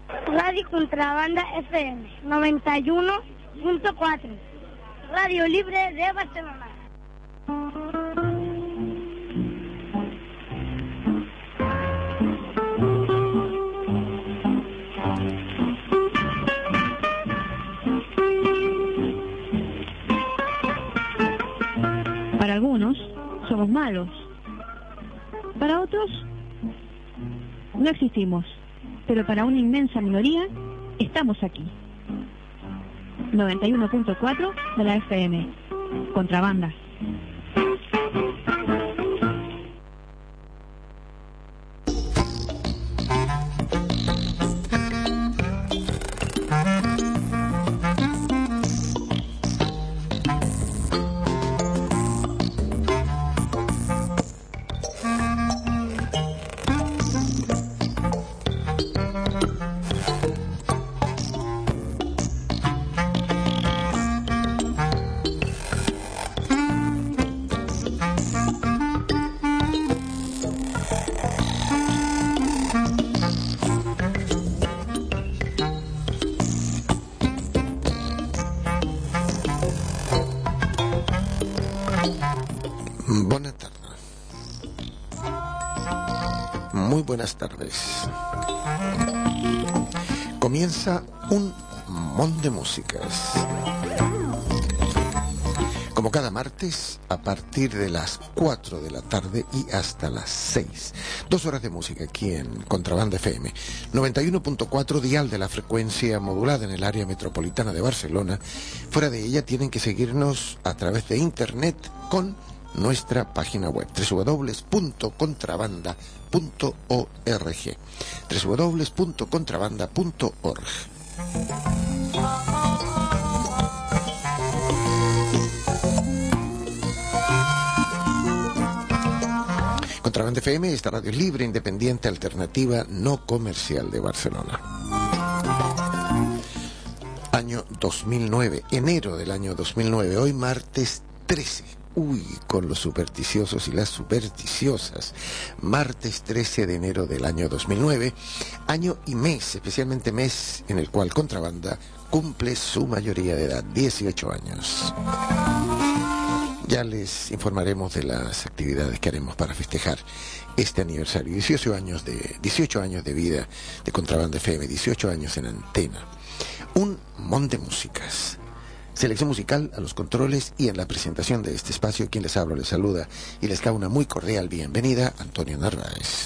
Radio Contrabanda FM 91.4, Radio Libre de Barcelona. Para algunos somos malos, para otros no existimos, pero para una inmensa minoría estamos aquí. 91.4 de la FM, Contrabanda. Buenas tardes. Comienza un montón de músicas. Como cada martes, a partir de las 4 de la tarde y hasta las 6. 2 horas de música aquí en Contrabanda FM. 91.4 dial de la frecuencia modulada en el área metropolitana de Barcelona. Fuera de ella tienen que seguirnos a través de internet con nuestra página web www.contrabanda.org www.contrabanda.org. Contrabanda FM, esta radio libre, independiente, alternativa, no comercial de Barcelona. Año 2009, enero del año 2009, hoy martes 13. Uy, con los supersticiosos y las supersticiosas. Martes 13 de enero del año 2009, año y mes, especialmente mes en el cual Contrabanda cumple su mayoría de edad, 18 años. Ya les informaremos de las actividades que haremos para festejar este aniversario. 18 años de vida de Contrabanda FM, 18 años en antena. Un montón de músicas. Selección musical a los controles y en la presentación de este espacio, quien les habla, les saluda y les da una muy cordial bienvenida, Antonio Narváez.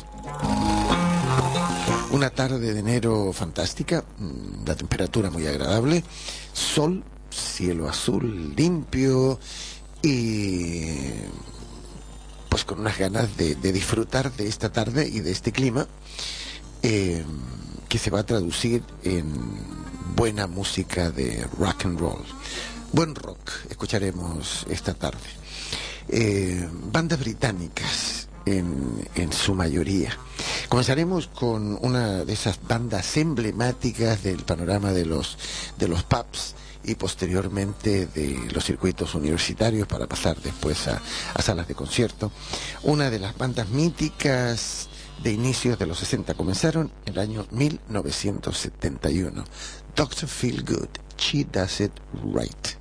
Una tarde de enero fantástica, la temperatura muy agradable, sol, cielo azul limpio y pues con unas ganas de disfrutar de esta tarde y de este clima que se va a traducir en buena música de rock and roll. Buen rock escucharemos esta tarde. Bandas británicas en su mayoría. Comenzaremos con una de esas bandas emblemáticas del panorama de los pubs y posteriormente de los circuitos universitarios para pasar después a salas de concierto. Una de las bandas míticas de inicios de los 60, comenzaron en el año 1971. Dr. Feelgood, She Does It Right.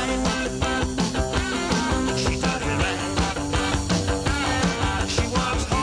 She walks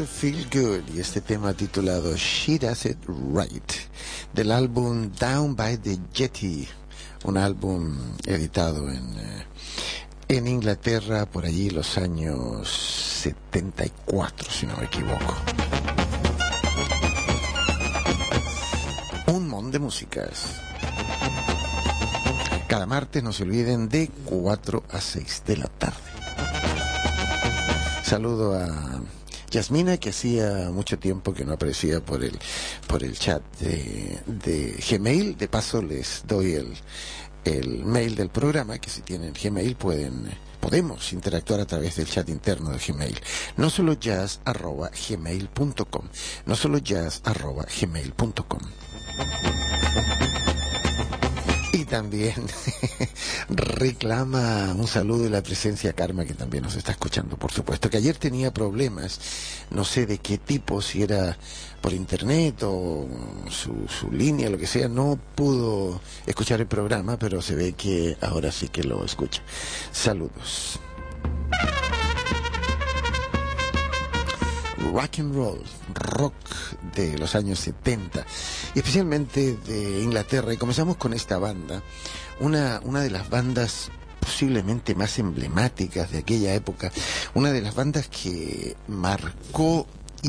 Dr. Feelgood y este tema titulado She Does It Right del álbum Down by the Jetty, un álbum editado en Inglaterra por allí los años 74, si no me equivoco. Un montón de músicas. Cada martes, no se olviden, de 4 a 6 de la tarde. Saludo a Yasmina, que hacía mucho tiempo que no aparecía por el chat de Gmail. De paso les doy el mail del programa, que si tienen Gmail podemos interactuar a través del chat interno de Gmail. No solo jazz@gmail.com. No solo jazz@gmail.com. Y también reclama un saludo y la presencia Karma, que también nos está escuchando, por supuesto, que ayer tenía problemas, no sé de qué tipo, si era por internet o su línea, lo que sea, no pudo escuchar el programa, pero se ve que ahora sí que lo escucha. Saludos. Rock and roll, rock de los años 70 y especialmente de Inglaterra, y comenzamos con esta banda, una de las bandas posiblemente más emblemáticas de aquella época, una de las bandas que marcó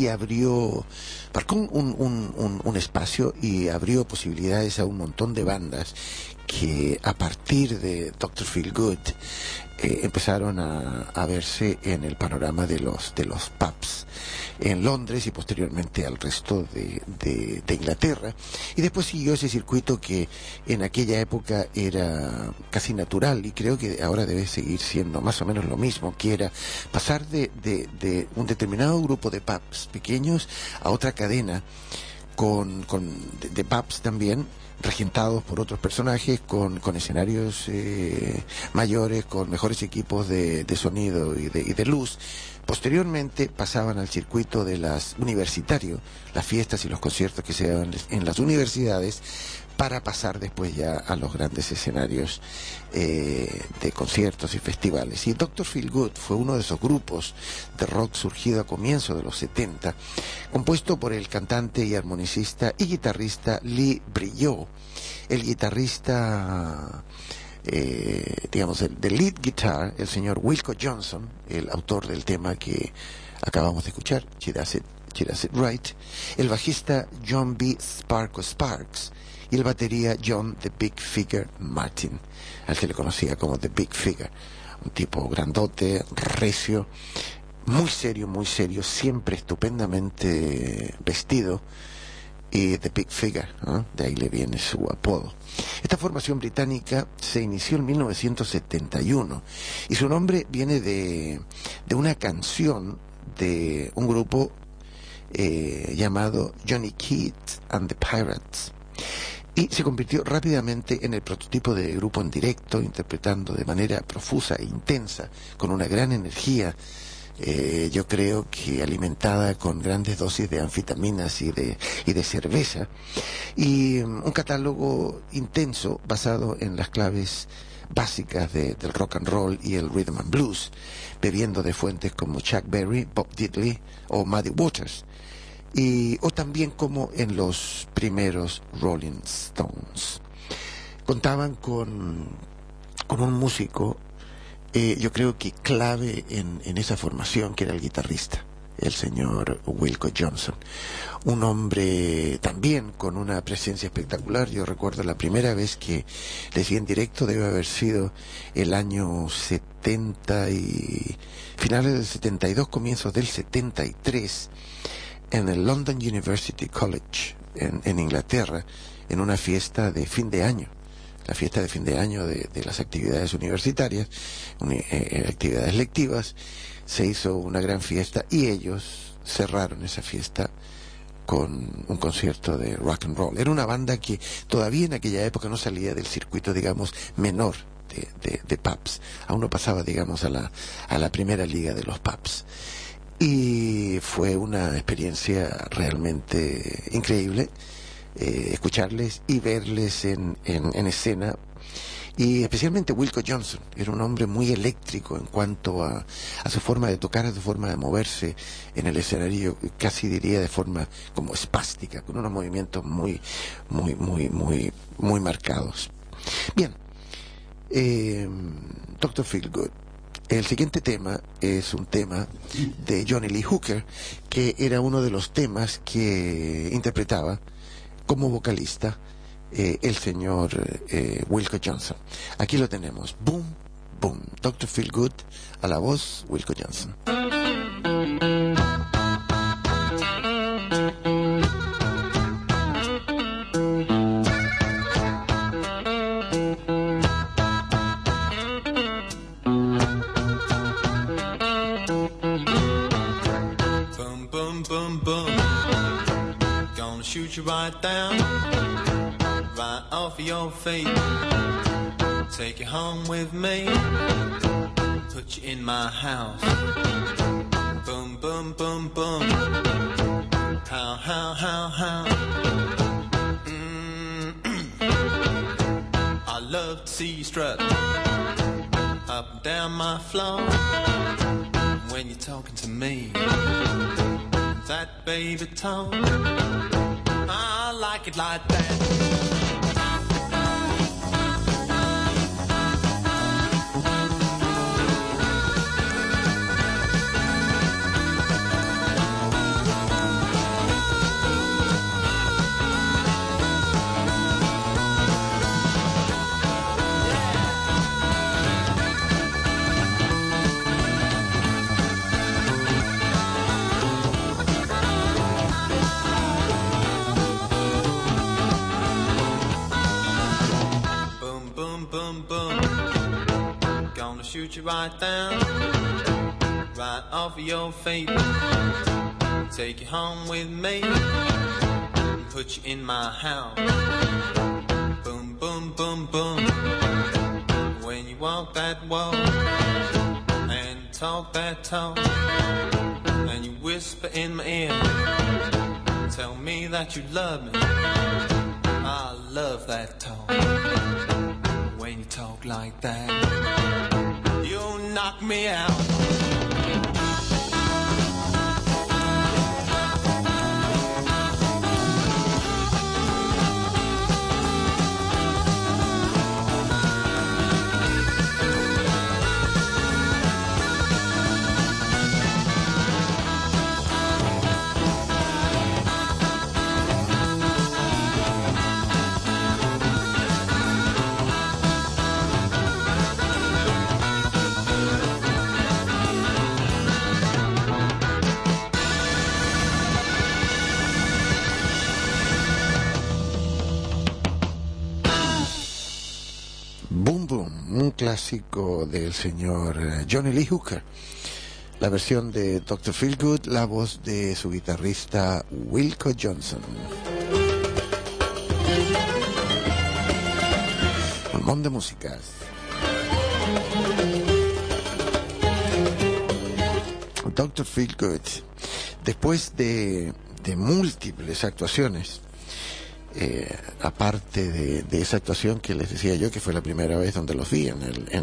un espacio y abrió posibilidades a un montón de bandas que a partir de Dr. Feelgood empezaron a verse en el panorama de los pubs en Londres y posteriormente al resto de Inglaterra, y después siguió ese circuito que en aquella época era casi natural, y creo que ahora debe seguir siendo más o menos lo mismo, que era pasar de un determinado grupo de pubs pequeños a otra cadena de pubs también regentados por otros personajes, con escenarios mayores, con mejores equipos de sonido y de luz. Posteriormente pasaban al circuito de las universitarios, las fiestas y los conciertos que se daban en las universidades, para pasar después ya a los grandes escenarios de conciertos y festivales. Y Dr. Feelgood fue uno de esos grupos de rock surgido a comienzos de los 70, compuesto por el cantante y armonicista y guitarrista Lee Brillot, el guitarrista del lead guitar, el señor Wilco Johnson, el autor del tema que acabamos de escuchar, She Does It Right, el bajista John B. Sparks, y el batería John The Big Figure Martin, al que le conocía como The Big Figure, un tipo grandote, recio, muy serio, siempre estupendamente vestido, y The Big Figure, ¿no? De ahí le viene su apodo. Esta formación británica se inició en 1971 y su nombre viene de una canción de un grupo llamado Johnny Kidd and the Pirates, y se convirtió rápidamente en el prototipo de grupo en directo, interpretando de manera profusa e intensa, con una gran energía, yo creo que alimentada con grandes dosis de anfetaminas y de cerveza, y un catálogo intenso basado en las claves básicas del rock and roll y el rhythm and blues, bebiendo de fuentes como Chuck Berry, Bob Diddley o Muddy Waters, o también como en los primeros Rolling Stones. Contaban con un músico, yo creo que clave en esa formación, que era el guitarrista, el señor Wilco Johnson, un hombre también con una presencia espectacular. Yo recuerdo la primera vez que les vi en directo, debe haber sido el año 70 y finales del 72, comienzos del 73, en el London University College en Inglaterra, en una fiesta de fin de año, la fiesta de fin de año de las actividades universitarias, actividades lectivas. Se hizo una gran fiesta y ellos cerraron esa fiesta con un concierto de rock and roll. Era una banda que todavía en aquella época no salía del circuito, digamos, menor de pubs, aún no pasaba, digamos, a la primera liga de los pubs. Y fue una experiencia realmente increíble escucharles y verles en escena, Y especialmente Wilco Johnson, era un hombre muy eléctrico en cuanto a su forma de tocar, a su forma de moverse en el escenario, casi diría de forma como espástica, con unos movimientos muy marcados. Bien, Dr. Feelgood. El siguiente tema es un tema de Johnny Lee Hooker, que era uno de los temas que interpretaba como vocalista el señor Wilco Johnson. Aquí lo tenemos. Boom, boom. Dr. Feelgood a la voz, Wilco Johnson. Shoot you right down, right off your feet. Take you home with me, put you in my house. Boom, boom, boom, boom. How, how. I love to see you strut up and down my floor when you're talking to me. That baby tone, I like it like that. Shoot you right down, right off of your feet. Take you home with me, put you in my house. Boom, boom, boom, boom. When you walk that walk and talk that talk, and you whisper in my ear, tell me that you love me. I love that talk. When you talk like that, you knock me out. Un clásico del señor Johnny Lee Hooker, la versión de Dr. Feelgood, la voz de su guitarrista Wilco Johnson. Un montón de músicas. Dr. Feelgood, después de múltiples actuaciones, aparte de esa actuación que les decía yo que fue la primera vez donde los vi en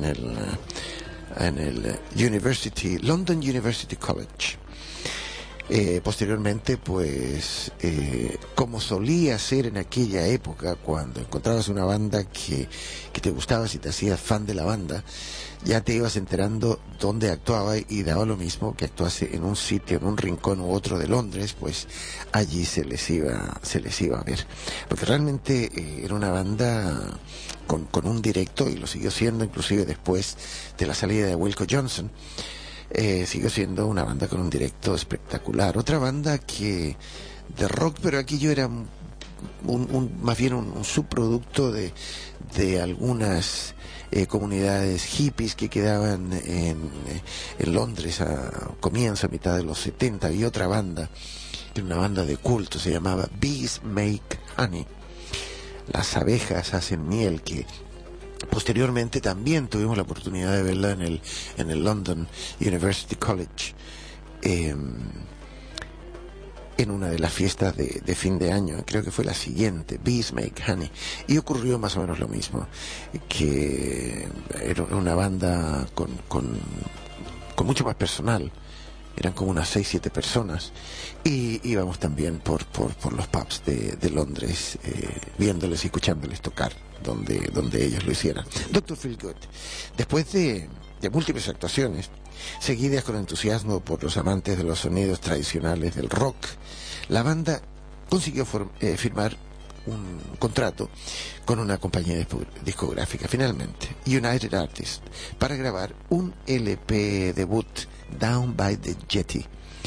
el London University College, posteriormente pues como solía ser en aquella época, cuando encontrabas una banda que te gustaba, si te hacías fan de la banda, ya te ibas enterando dónde actuaba, y daba lo mismo que actuase en un sitio, en un rincón u otro de Londres, pues allí se les iba a ver, porque realmente era una banda con un directo, y lo siguió siendo inclusive después de la salida de Wilco Johnson. Siguió siendo una banda con un directo espectacular. Otra banda que de rock, pero aquí yo era más bien un subproducto de algunas comunidades hippies que quedaban en Londres a mitad de los 70. Había otra banda, que era una banda de culto, se llamaba Bees Make Honey. Las abejas hacen miel, que posteriormente también tuvimos la oportunidad de verla en el London University College. en una de las fiestas de fin de año, creo que fue la siguiente, Bees Make Honey, y ocurrió más o menos lo mismo, que era una banda con mucho más personal. Eran como unas 6-7 personas y íbamos también por los pubs de Londres, viéndoles y escuchándoles tocar donde ellos lo hicieran. Dr. Feelgood, después de múltiples actuaciones seguidas con entusiasmo por los amantes de los sonidos tradicionales del rock, la banda consiguió firmar un contrato con una compañía discográfica, finalmente, United Artists, para grabar un LP debut, Down by the Jetty,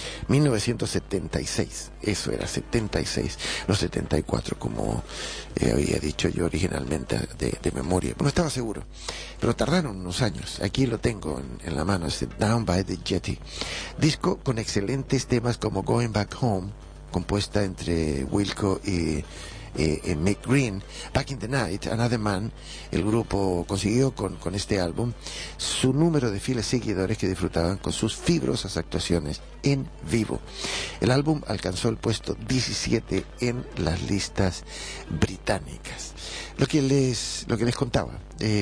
1976, eso era 76, no 74 como había dicho yo originalmente de memoria, no estaba seguro, pero tardaron unos años. Aquí lo tengo en la mano, es Down by the Jetty, disco con excelentes temas como Going Back Home, compuesta entre Wilco y Mick Green, Back in the Night, Another Man. El grupo consiguió con este álbum su número de fieles seguidores que disfrutaban con sus fibrosas actuaciones en vivo. El álbum alcanzó el puesto 17 en las listas británicas. Lo que les contaba,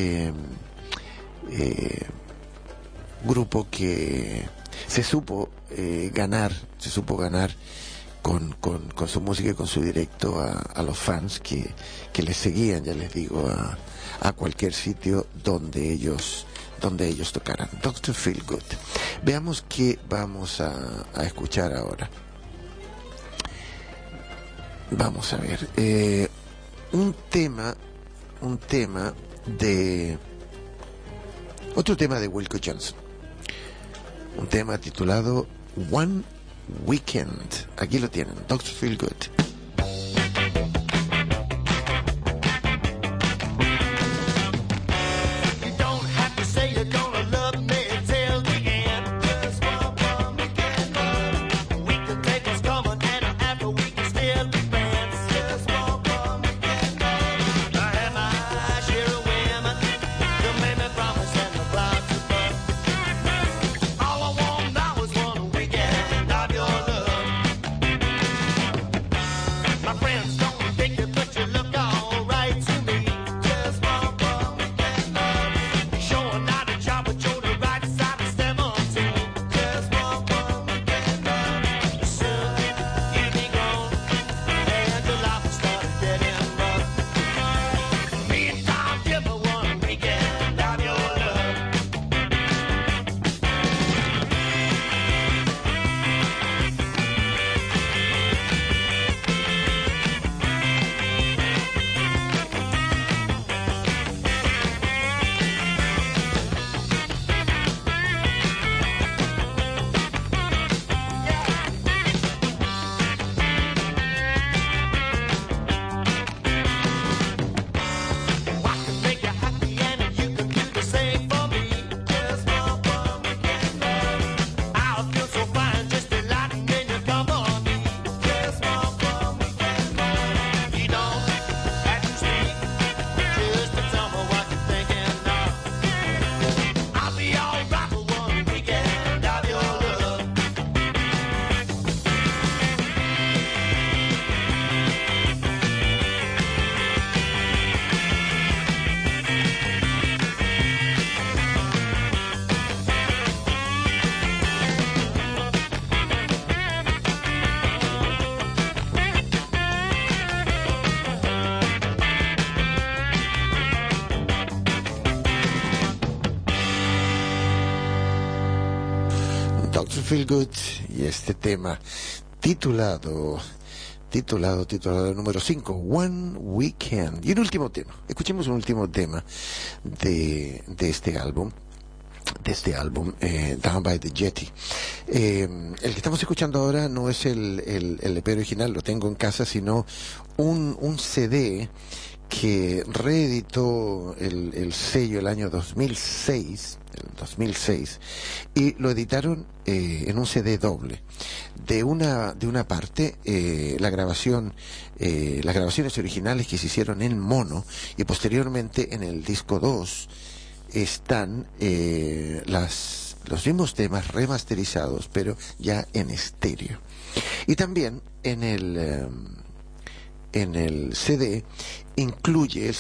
grupo que se supo ganar con su música y con su directo a los fans que les seguían, ya les digo, a cualquier sitio donde ellos tocaran. Dr. Feelgood. Veamos qué vamos a escuchar ahora. Vamos a ver. Otro tema de Wilco Johnson. Un tema titulado One Weekend. Aquí lo tienen, Dr. Feelgood. Feelgood y este tema titulado número 5, One Weekend. Y un último tema, escuchemos un último tema de este álbum, Down by the Jetty. El que estamos escuchando ahora no es el EP original, lo tengo en casa, sino un CD que reeditó el sello el año 2006, y lo editaron en un CD doble. De una parte, las grabaciones originales que se hicieron en mono, y posteriormente en el disco 2 están las los mismos temas remasterizados, pero ya en estéreo. Y también en el CD incluye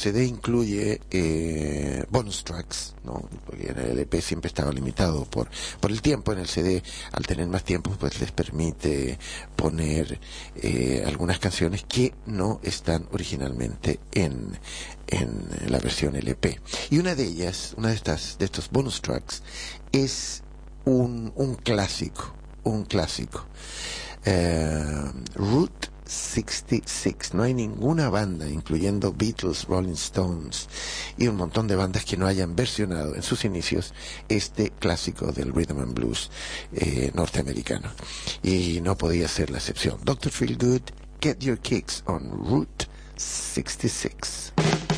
bonus tracks, ¿no? Porque en el EP siempre estaba limitado por el tiempo. En el CD, al tener más tiempo, pues les permite poner algunas canciones que no están originalmente en la versión LP. Y una de ellas, de estos bonus tracks, es un clásico, Route 66. No hay ninguna banda, incluyendo Beatles, Rolling Stones y un montón de bandas, que no hayan versionado en sus inicios este clásico del rhythm and blues norteamericano. Y no podía ser la excepción. Dr. Feelgood, Get Your Kicks on Route 66.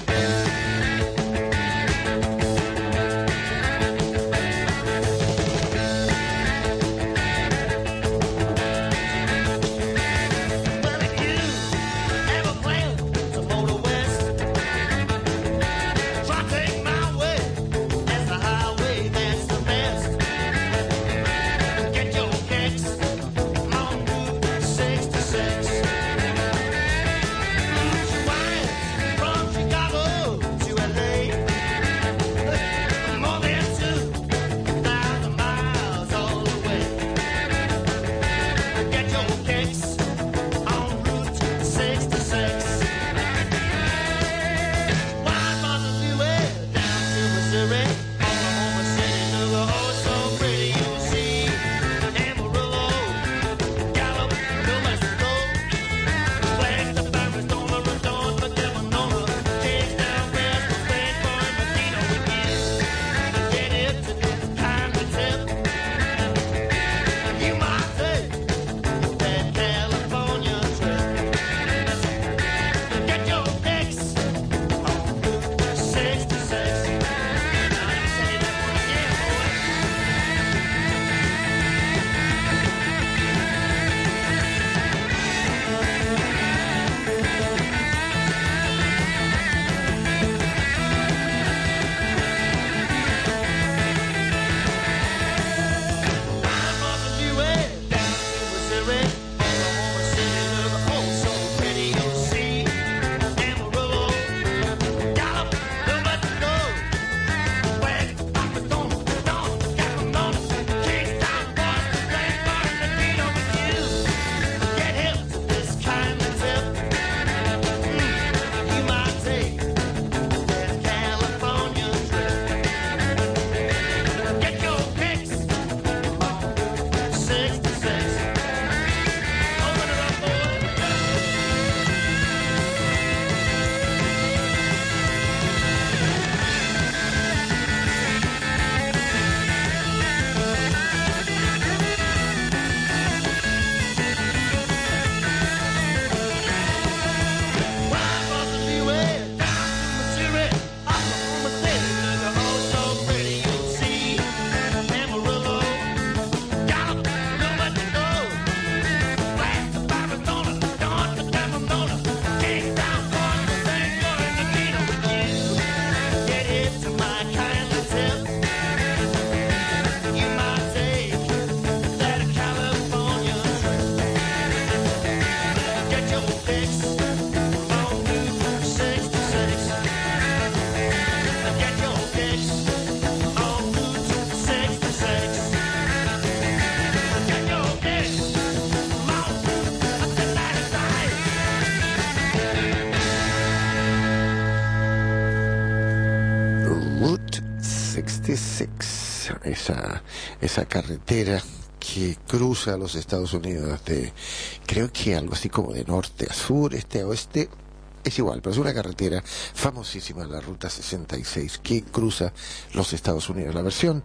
Esa carretera que cruza los Estados Unidos creo que algo así como de norte a sur, este a oeste, es igual, pero es una carretera famosísima, la Ruta 66, que cruza los Estados Unidos. La versión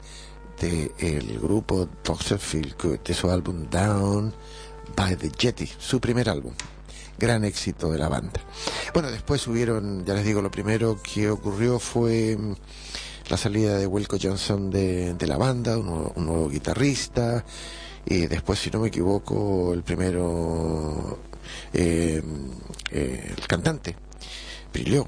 del grupo Dr. Feelgood, de su álbum Down by the Jetty, su primer álbum. Gran éxito de la banda. Bueno, después hubieron, ya les digo, lo primero que ocurrió fue la salida de Wilco Johnson de la banda, un nuevo guitarrista, y después, si no me equivoco, el cantante, Brilló,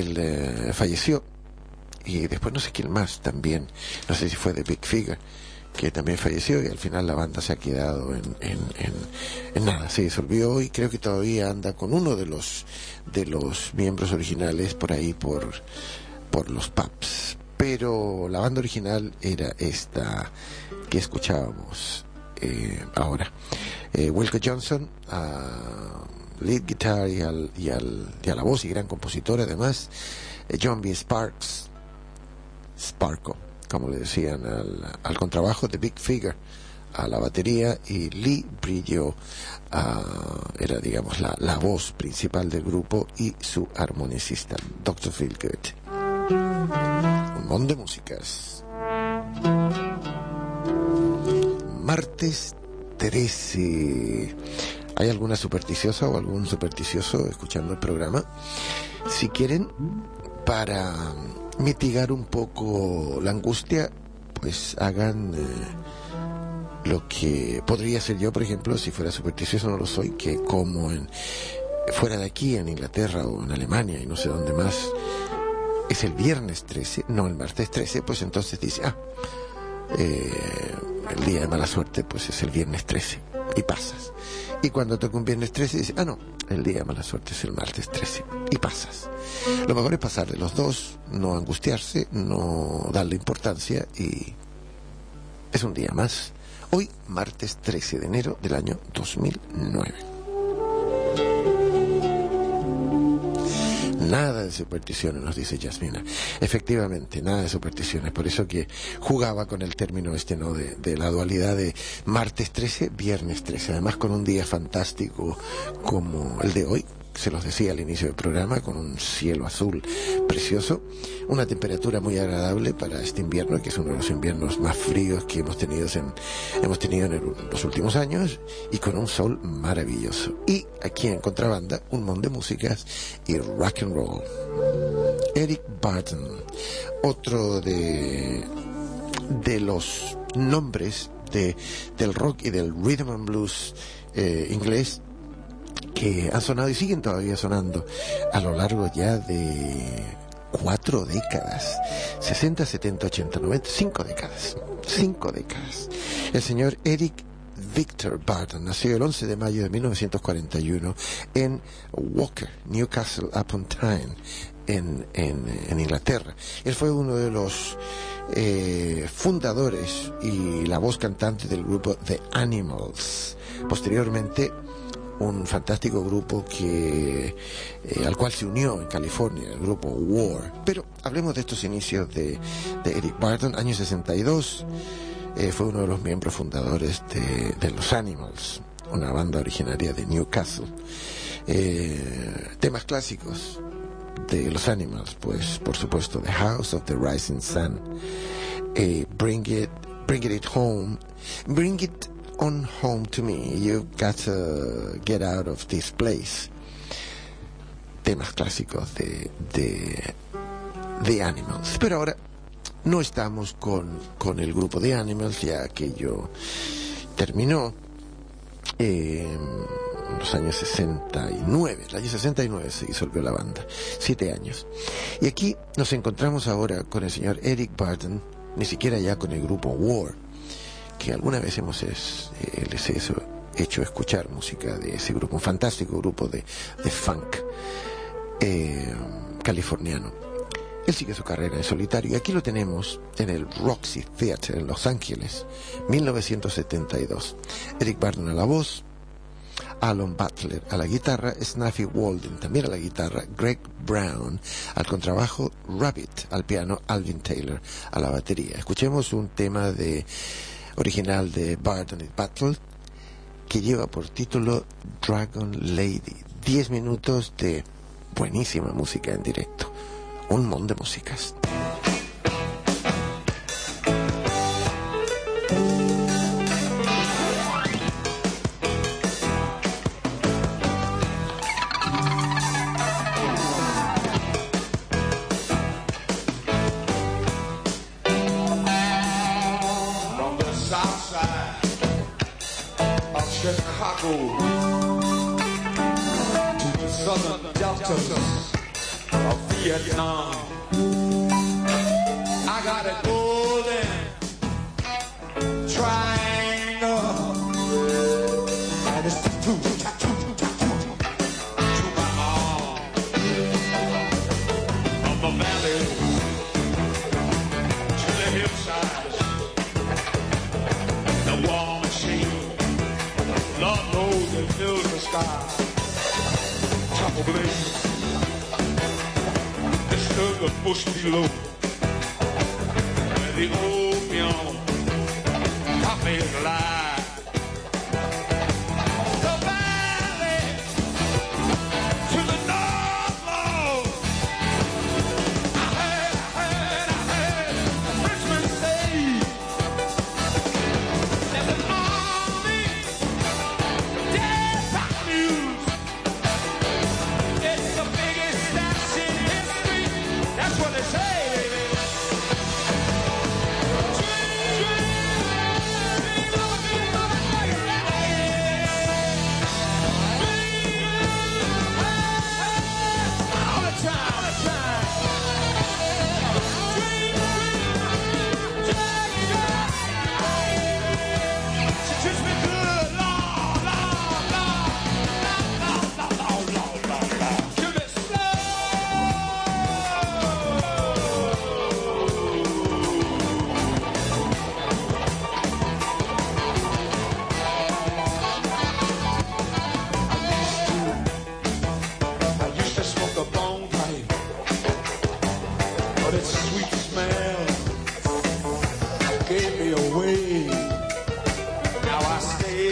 él falleció, y después no sé quién más también, no sé si fue de Big Figure, que también falleció, y al final la banda se ha quedado en nada, se disolvió, y creo que todavía anda con uno de los miembros originales por ahí por los pubs, pero la banda original era esta que escuchábamos ahora. Wilco Johnson lead guitar y a la voz, y gran compositor además. John B. Sparko, como le decían al contrabajo, The Big Figure a la batería, y Lee Brillo era, digamos, la voz principal del grupo, y su armonicista, Dr. Feelgood. Un montón de músicas. Martes 13. ¿Hay alguna supersticiosa o algún supersticioso escuchando el programa? Si quieren, para mitigar un poco la angustia, pues hagan lo que podría ser yo, por ejemplo, si fuera supersticioso. No lo soy, que como fuera de aquí, en Inglaterra o en Alemania y no sé dónde más, es el viernes 13, no el martes 13, pues entonces dice, el día de mala suerte pues es el viernes 13, y pasas. Y cuando toca un viernes 13 dice, no, el día de mala suerte es el martes 13, y pasas. Lo mejor es pasar de los dos, no angustiarse, no darle importancia, y es un día más. Hoy, martes 13 de enero del año 2009. Nada de supersticiones, nos dice Yasmina. Efectivamente, nada de supersticiones. Por eso que jugaba con el término ¿no? de la dualidad de martes 13, viernes 13. Además, con un día fantástico como el de hoy, se los decía al inicio del programa, con un cielo azul precioso, una temperatura muy agradable para este invierno, que es uno de los inviernos más fríos que hemos tenido en los últimos años, y con un sol maravilloso. Y aquí en Contrabanda, un montón de músicas y rock and roll. Eric Burdon, otro de los nombres del rock y del rhythm and blues inglés, que han sonado y siguen todavía sonando a lo largo ya de 4 décadas, 60, 70, 80, 90, 5 décadas. El señor Eric Victor Burdon nació el 11 de mayo de 1941 en Walker, Newcastle upon Tyne, en Inglaterra. Él fue uno de los fundadores y la voz cantante del grupo The Animals. Posteriormente, un fantástico grupo al cual se unió en California, el grupo War. Pero hablemos de estos inicios de Eric Burdon. Año 62, fue uno de los miembros fundadores de los Animals, una banda originaria de Newcastle. Temas clásicos de los Animals, pues por supuesto The House of the Rising Sun, Bring It Home, Bring It On Home to Me, You Got to Get Out of This Place. Temas clásicos de The Animals. Pero ahora no estamos con el grupo The Animals, ya aquello terminó en los años 69. El año 69 se disolvió la banda, 7 años. Y aquí nos encontramos ahora con el señor Eric Burdon, ni siquiera ya con el grupo War, que alguna vez les he hecho escuchar música de ese grupo, un fantástico grupo de funk californiano. Él sigue su carrera en solitario, y aquí lo tenemos en el Roxy Theatre en Los Ángeles, 1972. Eric Burdon a la voz, Alan Butler a la guitarra, Snuffy Walden también a la guitarra, Greg Brown al contrabajo, Rabbit al piano, Alvin Taylor a la batería. Escuchemos un tema original de Burdon y Butler, que lleva por título Dragon Lady. 10 minutos de buenísima música en directo, un montón de músicas. Of Vietnam, I got a golden sky, top of blaze, disturb the bush below, where the opium poppies lie. The valley to the north, Lord. I heard Richmond say there's an army dead rock news. It's the biggest dance in history. That's what they say, baby. All the time, all the time. She treats me good, Lord, Lord, Lord, Lord, Lord, Lord, Lord, Lord, Lord. Give me slow. I used to smoke a bone pipe, but its sweet smell gave me away. Now I stay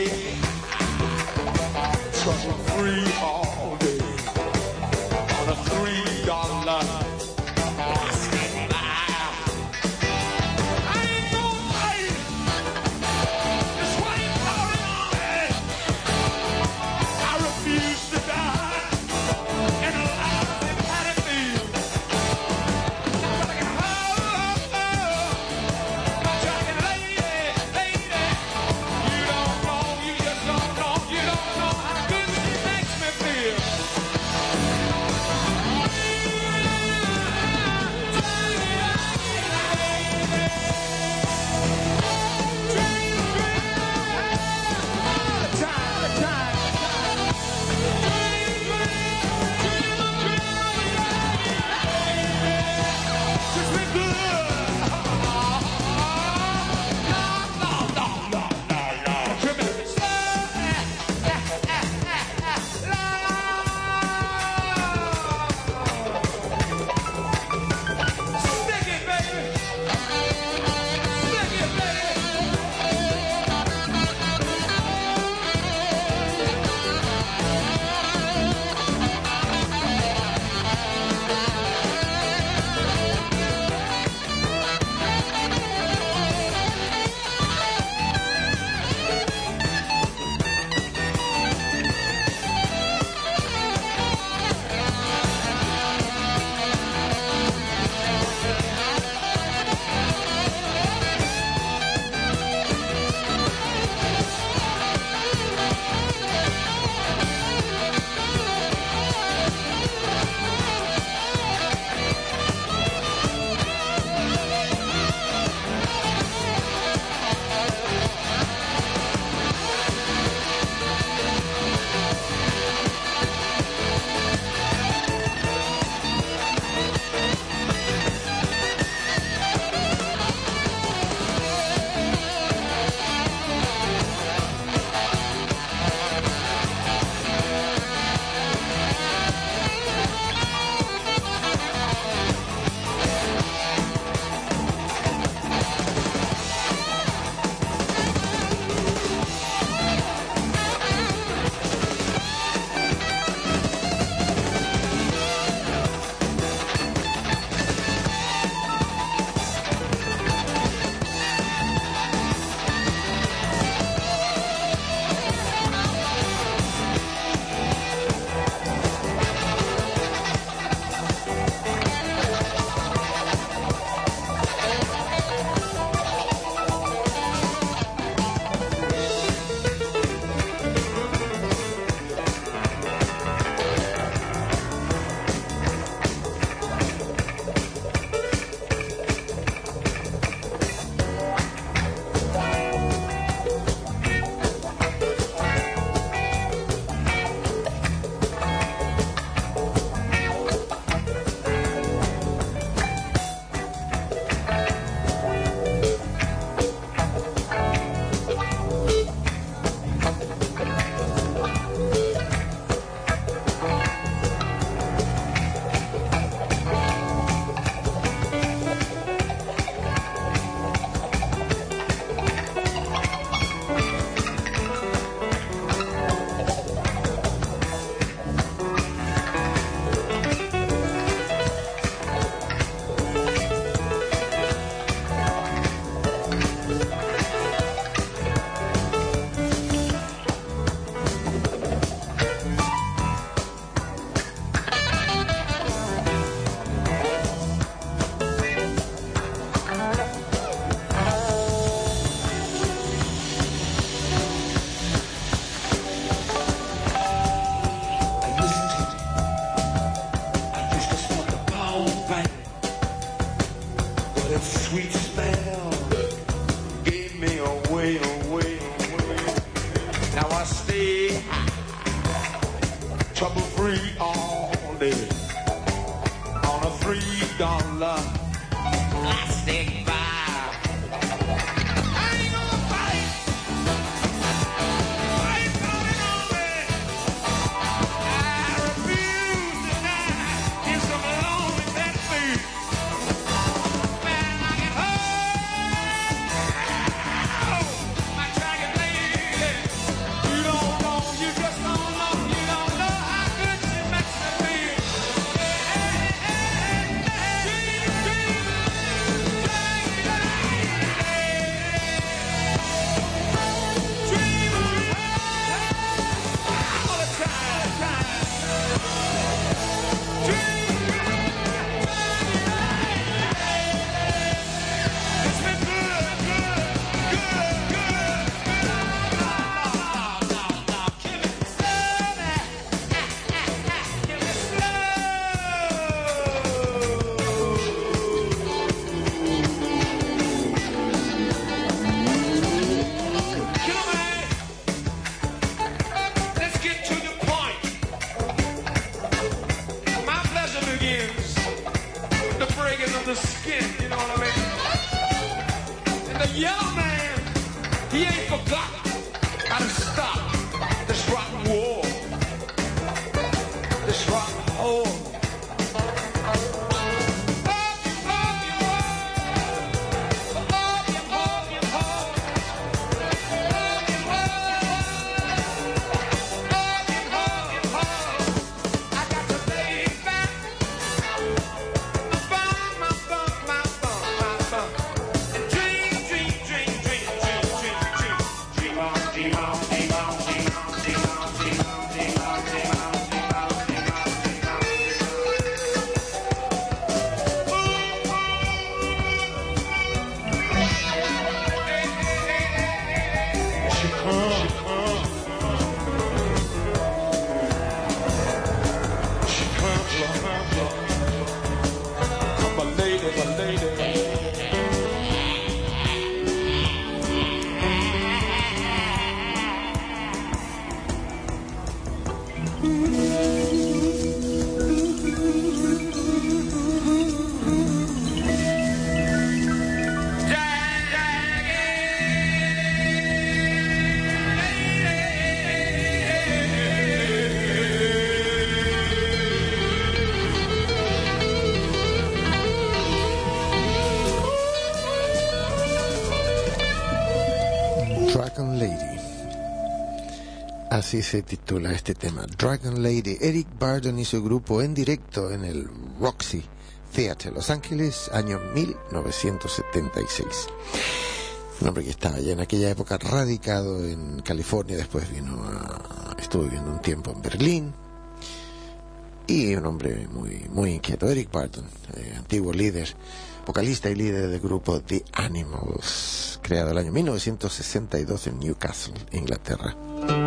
trouble free all day on a $3 whiskey line. I ain't gonna fight this white powder on me. I refuse to die in a lousy paddy field. But I can hold my Jackie lady, away, away, away. Now I stay trouble free all day on a $3 plastic bag. Dragon Lady. Así se titula este tema, Dragon Lady. Eric Burdon y su grupo en directo en el Roxy Theatre, Los Ángeles, año 1976. Un hombre que estaba ya en aquella época radicado en California, después estuvo viviendo un tiempo en Berlín, y un hombre muy inquieto. Eric Burdon, antiguo líder, vocalista y líder del grupo The Animals, creado el año 1962 en Newcastle, Inglaterra.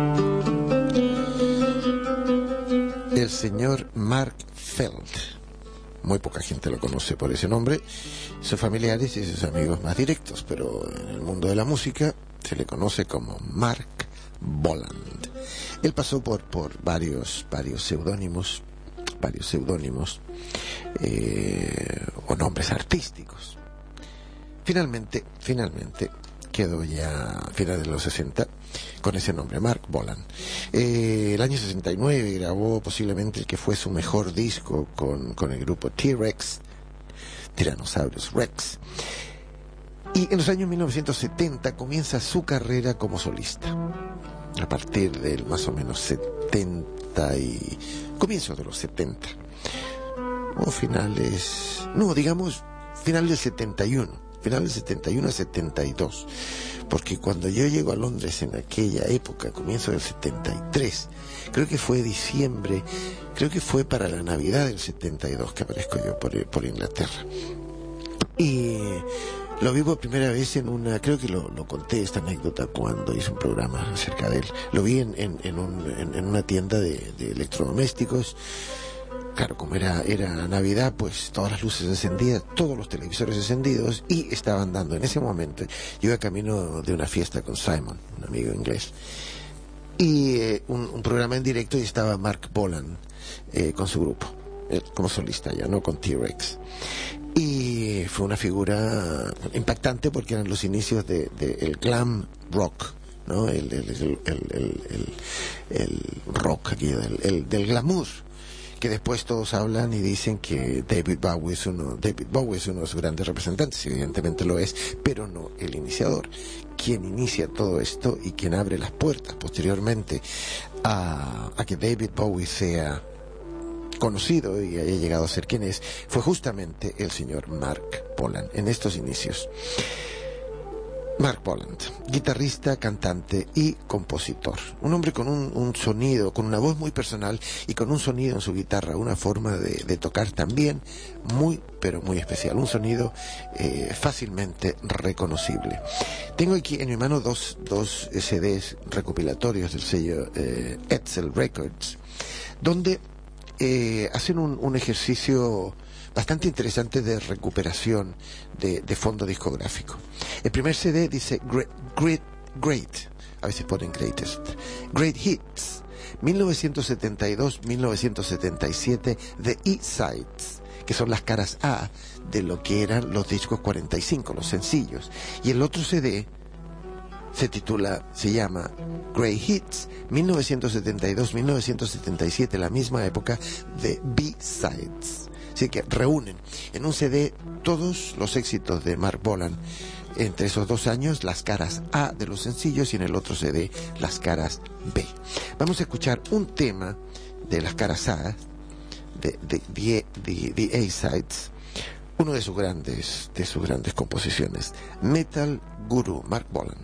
El señor Mark Feld, muy poca gente lo conoce por ese nombre, sus familiares y sus amigos más directos, pero en el mundo de la música se le conoce como Mark Boland. Él pasó por varios seudónimos o nombres artísticos. Finalmente quedó ya a finales de los 60 con ese nombre, Mark Boland. El año 69 grabó posiblemente el que fue su mejor disco con el grupo T-Rex, Tyrannosaurus Rex. Y en los años 1970 comienza su carrera como solista. A partir del más o menos 70 y comienzo de los 70 o finales del 71 a 72, porque cuando yo llego a Londres en aquella época, comienzo del 73, creo que fue diciembre, creo que fue para la Navidad del 72 que aparezco yo por Inglaterra, y lo vi por primera vez creo que lo conté esta anécdota cuando hice un programa acerca de él. Lo vi en una tienda de electrodomésticos claro, como era Navidad, pues todas las luces encendidas, todos los televisores encendidos, y estaban dando en ese momento. Yo iba camino de una fiesta con Simon, un amigo inglés, y un programa en directo, y estaba Mark Bolan con su grupo, como solista ya, no con T-Rex. Y fue una figura impactante porque eran los inicios del glam rock, ¿no? El rock aquí, del glamour, que después todos hablan y dicen que David Bowie es uno de sus grandes representantes. Evidentemente lo es, pero no el iniciador. Quien inicia todo esto y quien abre las puertas posteriormente a que David Bowie sea conocido y haya llegado a ser quien es, fue justamente el señor Mark Bolan en estos inicios. Mark Bolan, guitarrista, cantante y compositor. Un hombre con un sonido, con una voz muy personal y con un sonido en su guitarra, una forma de tocar también muy, pero muy especial. Un sonido fácilmente reconocible. Tengo aquí en mi mano dos CDs recopilatorios del sello Edsel Records, donde hacen un ejercicio bastante interesante de recuperación de fondo discográfico. El primer CD dice Great, a veces ponen Greatest, Great Hits, 1972-1977, The E-Sides, que son las caras A de lo que eran los discos 45, los sencillos. Y el otro CD se llama Great Hits 1972-1977, la misma época de B-Sides. Así que reúnen en un CD todos los éxitos de Mark Bolan entre esos 2 años, las caras A de los sencillos, y en el otro CD las caras B. Vamos a escuchar un tema de las caras A, de A-Sides, uno de sus grandes composiciones, Metal Guru, Mark Bolan.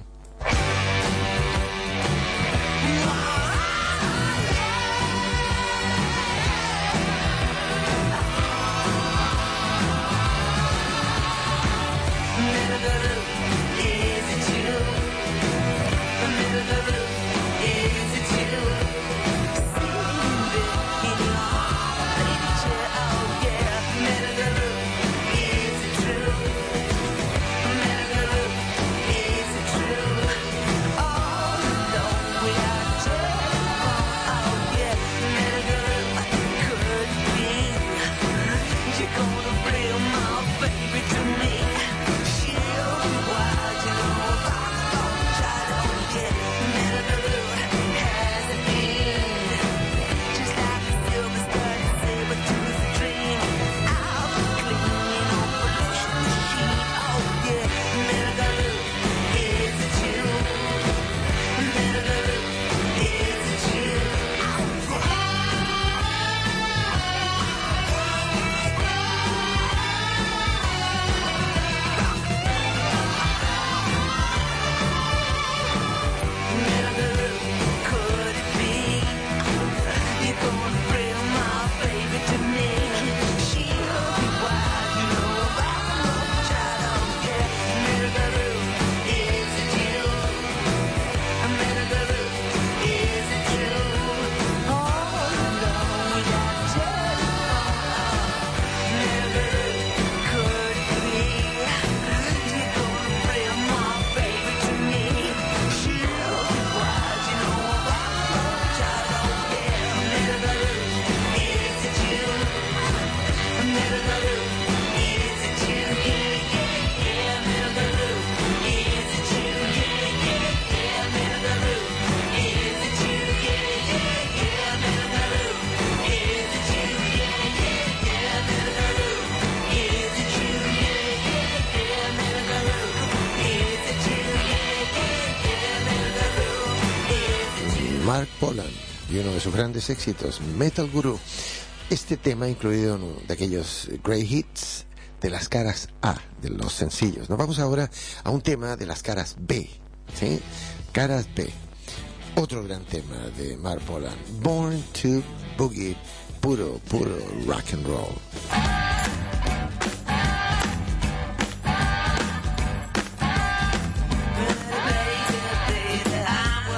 Mark Bolan y uno de sus grandes éxitos, Metal Guru. Este tema incluido en uno de aquellos Great Hits de las caras A, de los sencillos. Nos vamos ahora a un tema de las caras B, ¿sí? Caras B. Otro gran tema de Mark Bolan, Born to Boogie, puro rock and roll.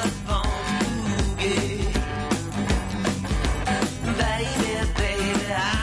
Baby, I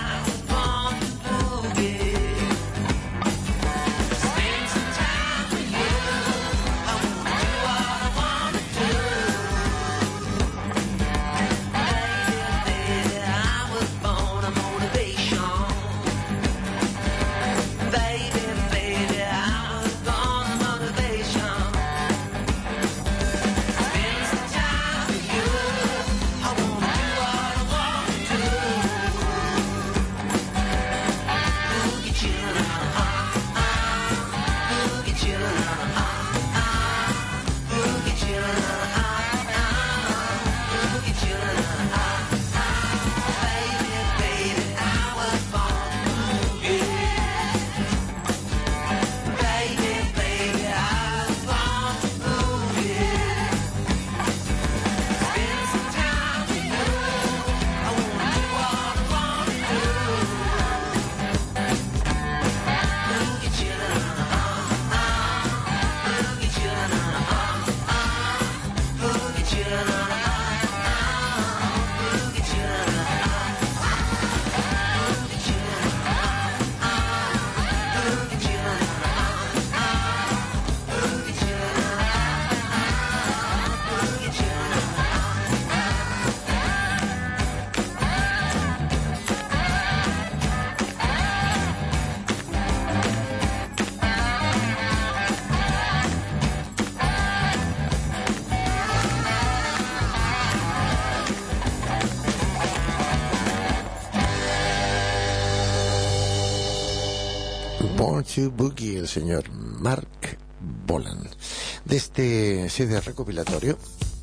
to Boogie, el señor Mark Bolan. De este CD recopilatorio,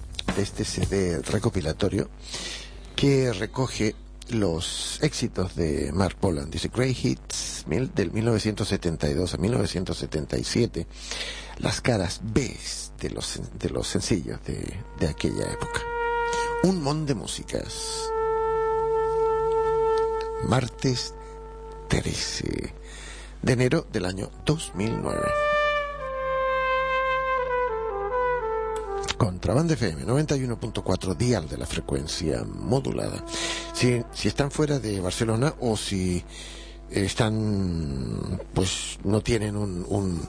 que recoge los éxitos de Mark Bolan, dice Great Hits del 1972 a 1977, las caras B de los sencillos de aquella época. Un mon de músicas. Martes 13 de enero del año 2009. Contrabanda FM 91.4 dial de la frecuencia modulada. Si están fuera de Barcelona o si están, pues no tienen un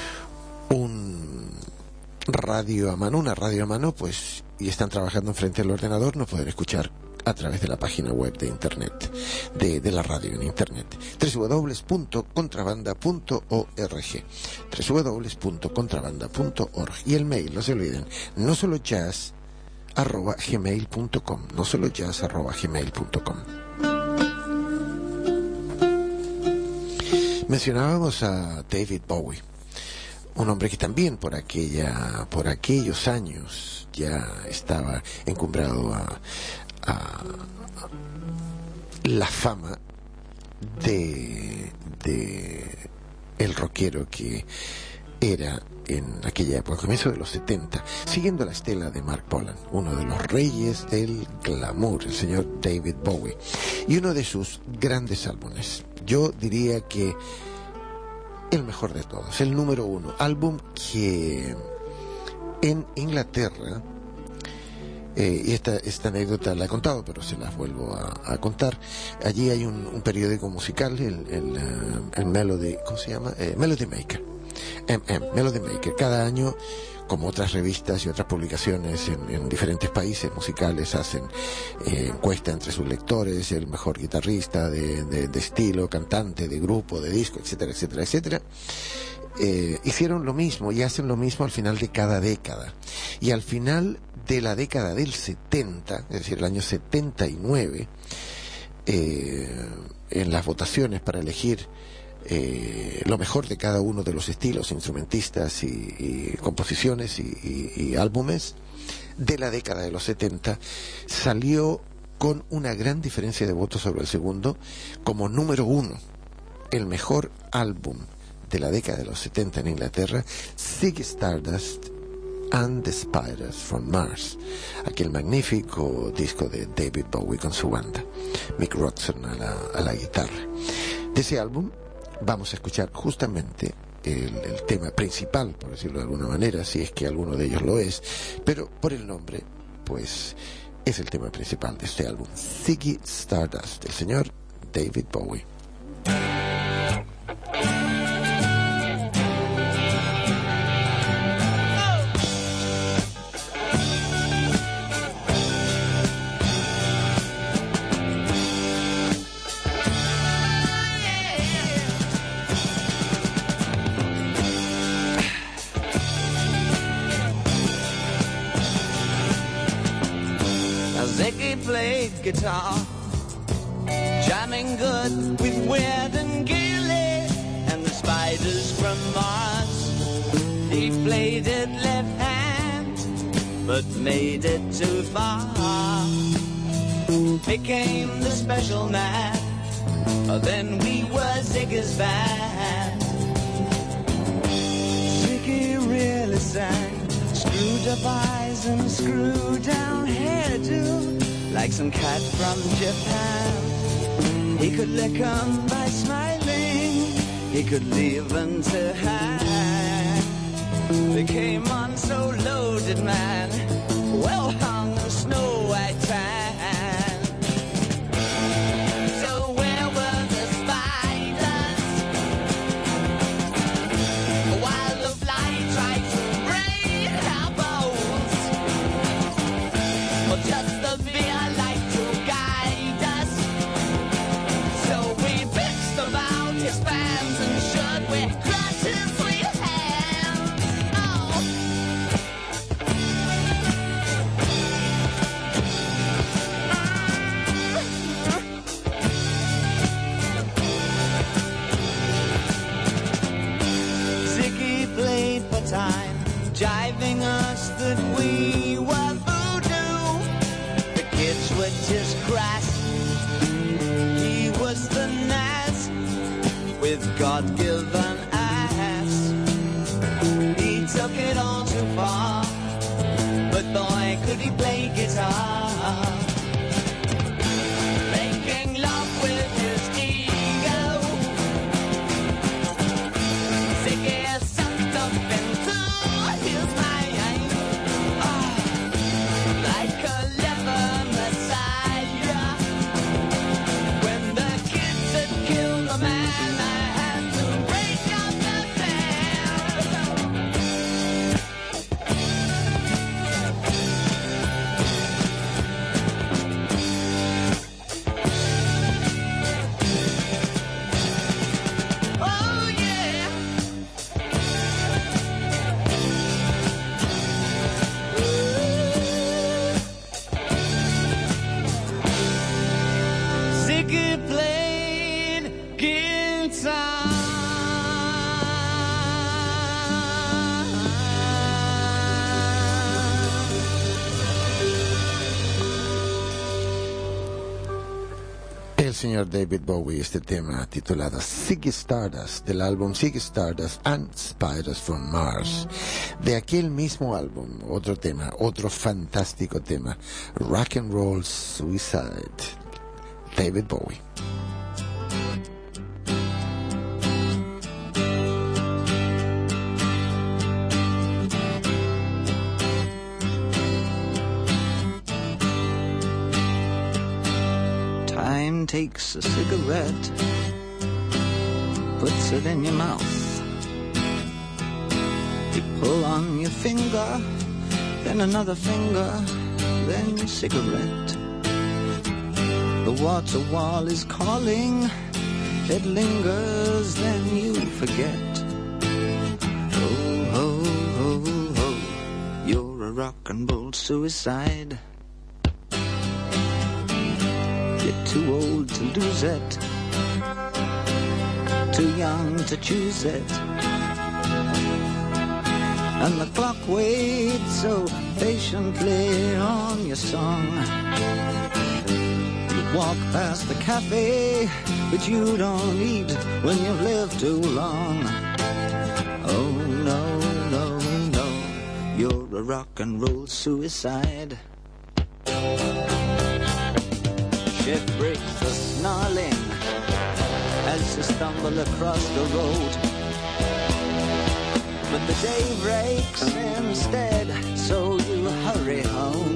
radio a mano, una radio a mano, pues, y están trabajando enfrente del ordenador, no pueden escuchar a través de la página web de internet, de la radio en internet, www.contrabanda.org, www.contrabanda.org, y el mail, no se olviden, no solo jazz@gmail.com, no solo jazz@gmail.com. Mencionábamos a David Bowie, un hombre que también por aquellos años ya estaba encumbrado a la fama de el rockero que era en aquella época, comienzo de los 70, siguiendo la estela de Mark Bolan, uno de los reyes del glamour, el señor David Bowie, y uno de sus grandes álbumes, yo diría que el mejor de todos, el número 1, álbum que en Inglaterra, y esta anécdota la he contado, pero se las vuelvo a contar. Allí hay un periódico musical, el Melody, ¿cómo se llama? Melody Maker. Melody Maker. Cada año, como otras revistas y otras publicaciones en diferentes países musicales, hacen encuesta entre sus lectores, el mejor guitarrista de estilo, cantante, de grupo, de disco, etcétera, etcétera, etcétera. Hicieron lo mismo y hacen lo mismo al final de cada década. Y al final de la década del 70, es decir, el año 79, en las votaciones para elegir lo mejor de cada uno de los estilos, instrumentistas y composiciones y álbumes de la década de los 70, salió con una gran diferencia de votos sobre el segundo como número 1, el mejor álbum de la década de los 70 en Inglaterra, Ziggy Stardust and the Spiders from Mars, aquel magnífico disco de David Bowie con su banda, Mick Ronson a la guitarra. De ese álbum vamos a escuchar justamente el tema principal, por decirlo de alguna manera, si es que alguno de ellos lo es, pero por el nombre, pues es el tema principal de este álbum, Ziggy Stardust, el señor David Bowie. Ziggy played guitar, jamming good with Weird and Gilly and the Spiders from Mars. He played it left hand, but made it too far. Became the special man, then we were Ziggy's band. Ziggy really sang, screwed up eyes and screwed down hairdo, like some cat from Japan. He could lick 'em by smiling, he could leave 'em to hang. They came on so loaded, man, well hung in snow white tan. So where were the spiders while the fly tried to break our bones? Or just the fear like to guide us? So we fixed about his pants and shirt with clutches we hands. Oh. if we were voodoo. The kids were just grass. He was the Nas with God-given ass. He took it all too far, but boy, could he play guitar. Making love with his ego. Ziggy sucked up into his mind. Like a leper messiah. When the kids had killed the man, I had to break up the oh yeah. Ziggy played guitar. El señor David Bowie, este tema titulado Ziggy Stardust, del álbum Ziggy Stardust and Spiders from Mars. De aquel mismo álbum, otro tema, otro fantástico tema, Rock and Roll Suicide, David Bowie. Time takes a cigarette, puts it in your mouth. You pull on your finger, then another finger, then your cigarette. The water wall is calling, it lingers, then you forget. Oh, oh, oh, oh, you're a rock and roll suicide. You're too old to lose it, too young to choose it. And the clock waits so patiently on your song. You walk past the cafe, but you don't eat when you've lived too long. Oh no, no, no, you're a rock and roll suicide. Shit breaks the snarling as you stumble across the road. But the day breaks instead, so you hurry home.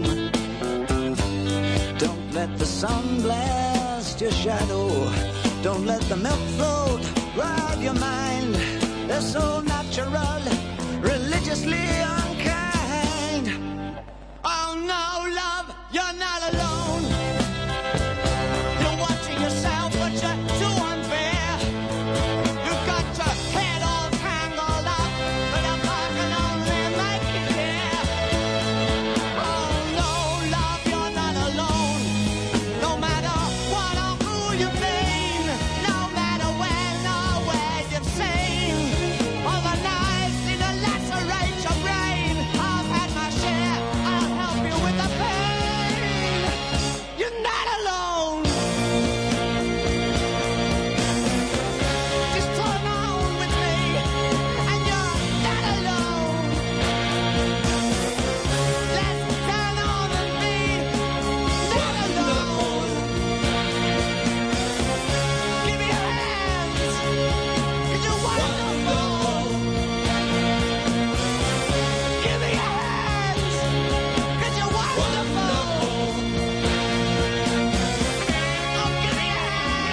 Don't let the sun blast your shadow. Don't let the milk float rob your mind. They're so natural, religiously unkind. Oh no, love, you're not alone. You're watching yourself, but you're too unfair. You've got your head all tangled up, but a bar can only make you care. Oh no, love, you're not alone. No matter what or who you've been, no matter when or where you've seen, all the knives need to lacerate your brain. I've had my share, I'll help you with the pain. You're not alone. Just turn on with me, and you're not alone. Let's turn on and be not alone. Give me your hands, 'cause you're wonderful. Give me your hands, 'cause you're wonderful. Oh, give me your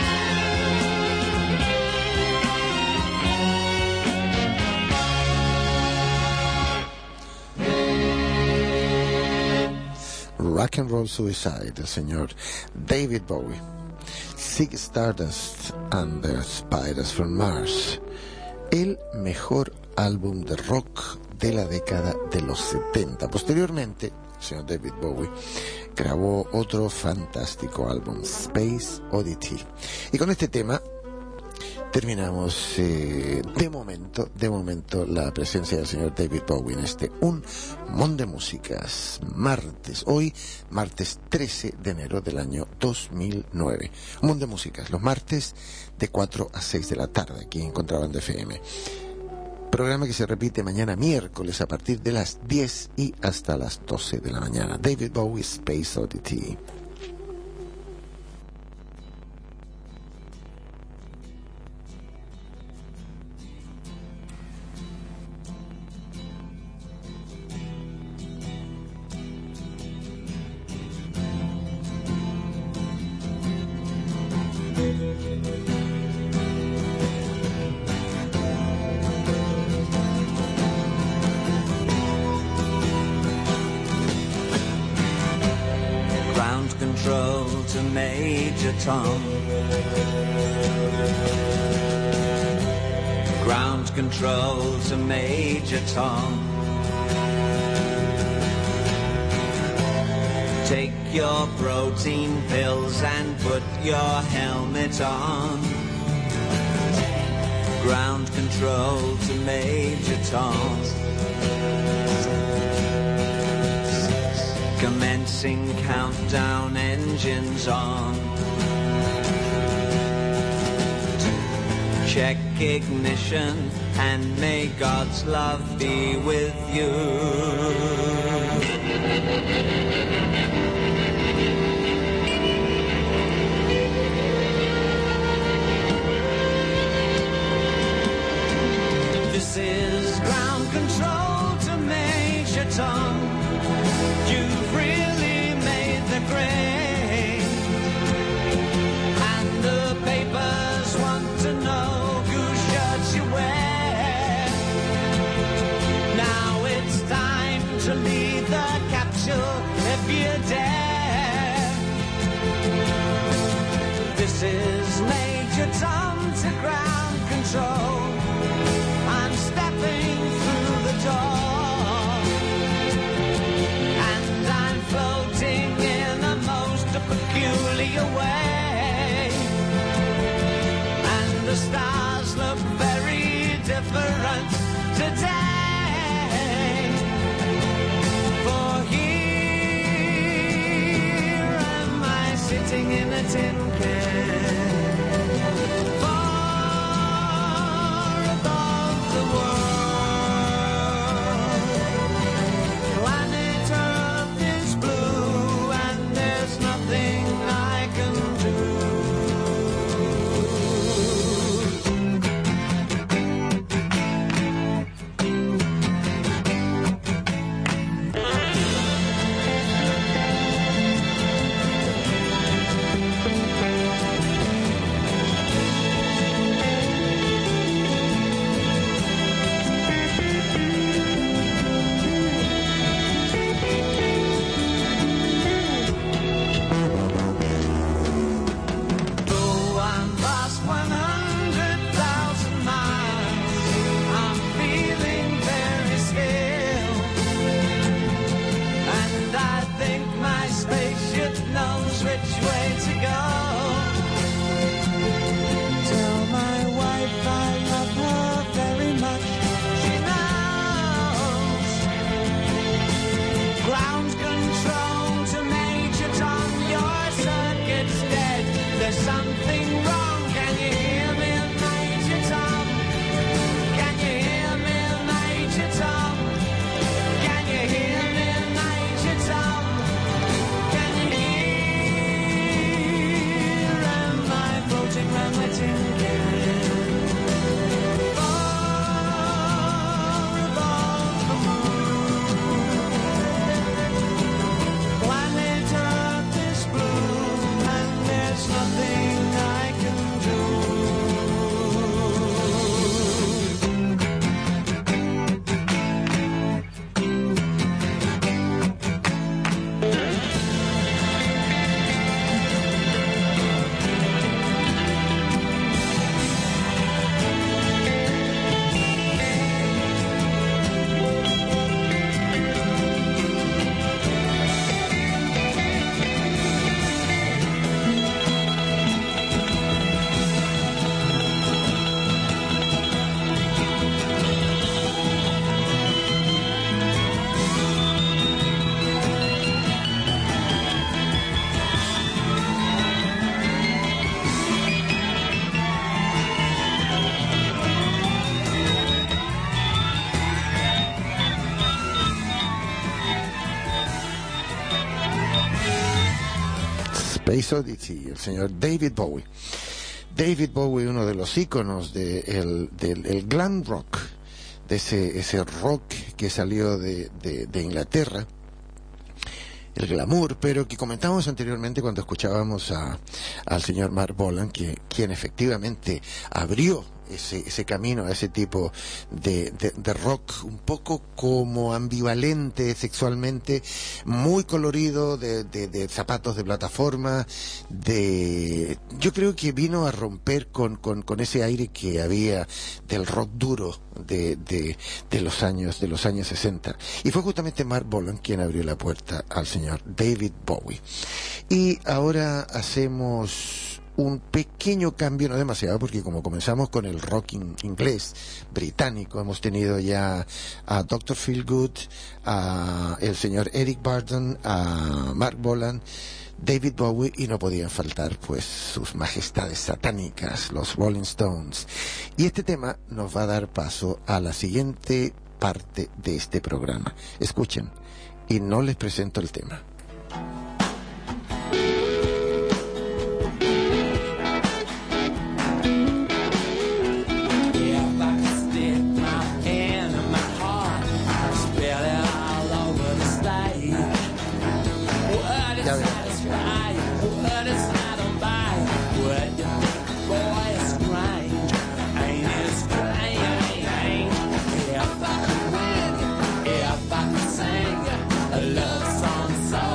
Rock and Roll Suicide, el señor David Bowie. Ziggy Stardust and the Spiders from Mars. El mejor álbum de rock de la década de los 70. Posteriormente, el señor David Bowie grabó otro fantástico álbum, Space Oddity. Y con este tema terminamos de momento la presencia del señor David Bowie en este Un Mon de Músicas, hoy martes 13 de enero del año 2009. Un Mon de Músicas, los martes de 4 a 6 de la tarde, aquí en Contrabanda FM. Programa que se repite mañana miércoles a partir de las 10 y hasta las 12 de la mañana. David Bowie, Space Oddity. To Major Tom. Ground control to Major Tom. Take your protein pills and put your helmet on. Ground control to Major Tom. Commencing countdown, engines on. Check ignition and may God's love be with you. This is ground control to Major Tom. You've really made the grade, and the papers want to know whose shirts you wear. Now it's time to lead the capsule if you dare. This is Major Tom to ground control. I'm stepping through the door. Floating in a most peculiar way, and the stars look very different today. For here am I sitting in a tin can, far above the world. Planet Earth is blue, and there's nothing I can do. Space Oddity, el señor David Bowie. David Bowie, uno de los íconos del glam rock, de ese rock que salió de Inglaterra, el glamour, pero que comentábamos anteriormente cuando escuchábamos al señor Mark Bolan, quien efectivamente abrió ese camino a ese tipo de rock un poco como ambivalente sexualmente, muy colorido, de zapatos de plataforma, yo creo que vino a romper con ese aire que había del rock duro de los años 60, y fue justamente Mark Bolan quien abrió la puerta al señor David Bowie. Y ahora hacemos un pequeño cambio, no demasiado, porque como comenzamos con el rock inglés, británico, hemos tenido ya a Dr. Feelgood, a el señor Eric Burdon, a Mark Bolan, David Bowie, y no podían faltar pues sus majestades satánicas, los Rolling Stones. Y este tema nos va a dar paso a la siguiente parte de este programa. Escuchen, y no les presento el tema. A love song, so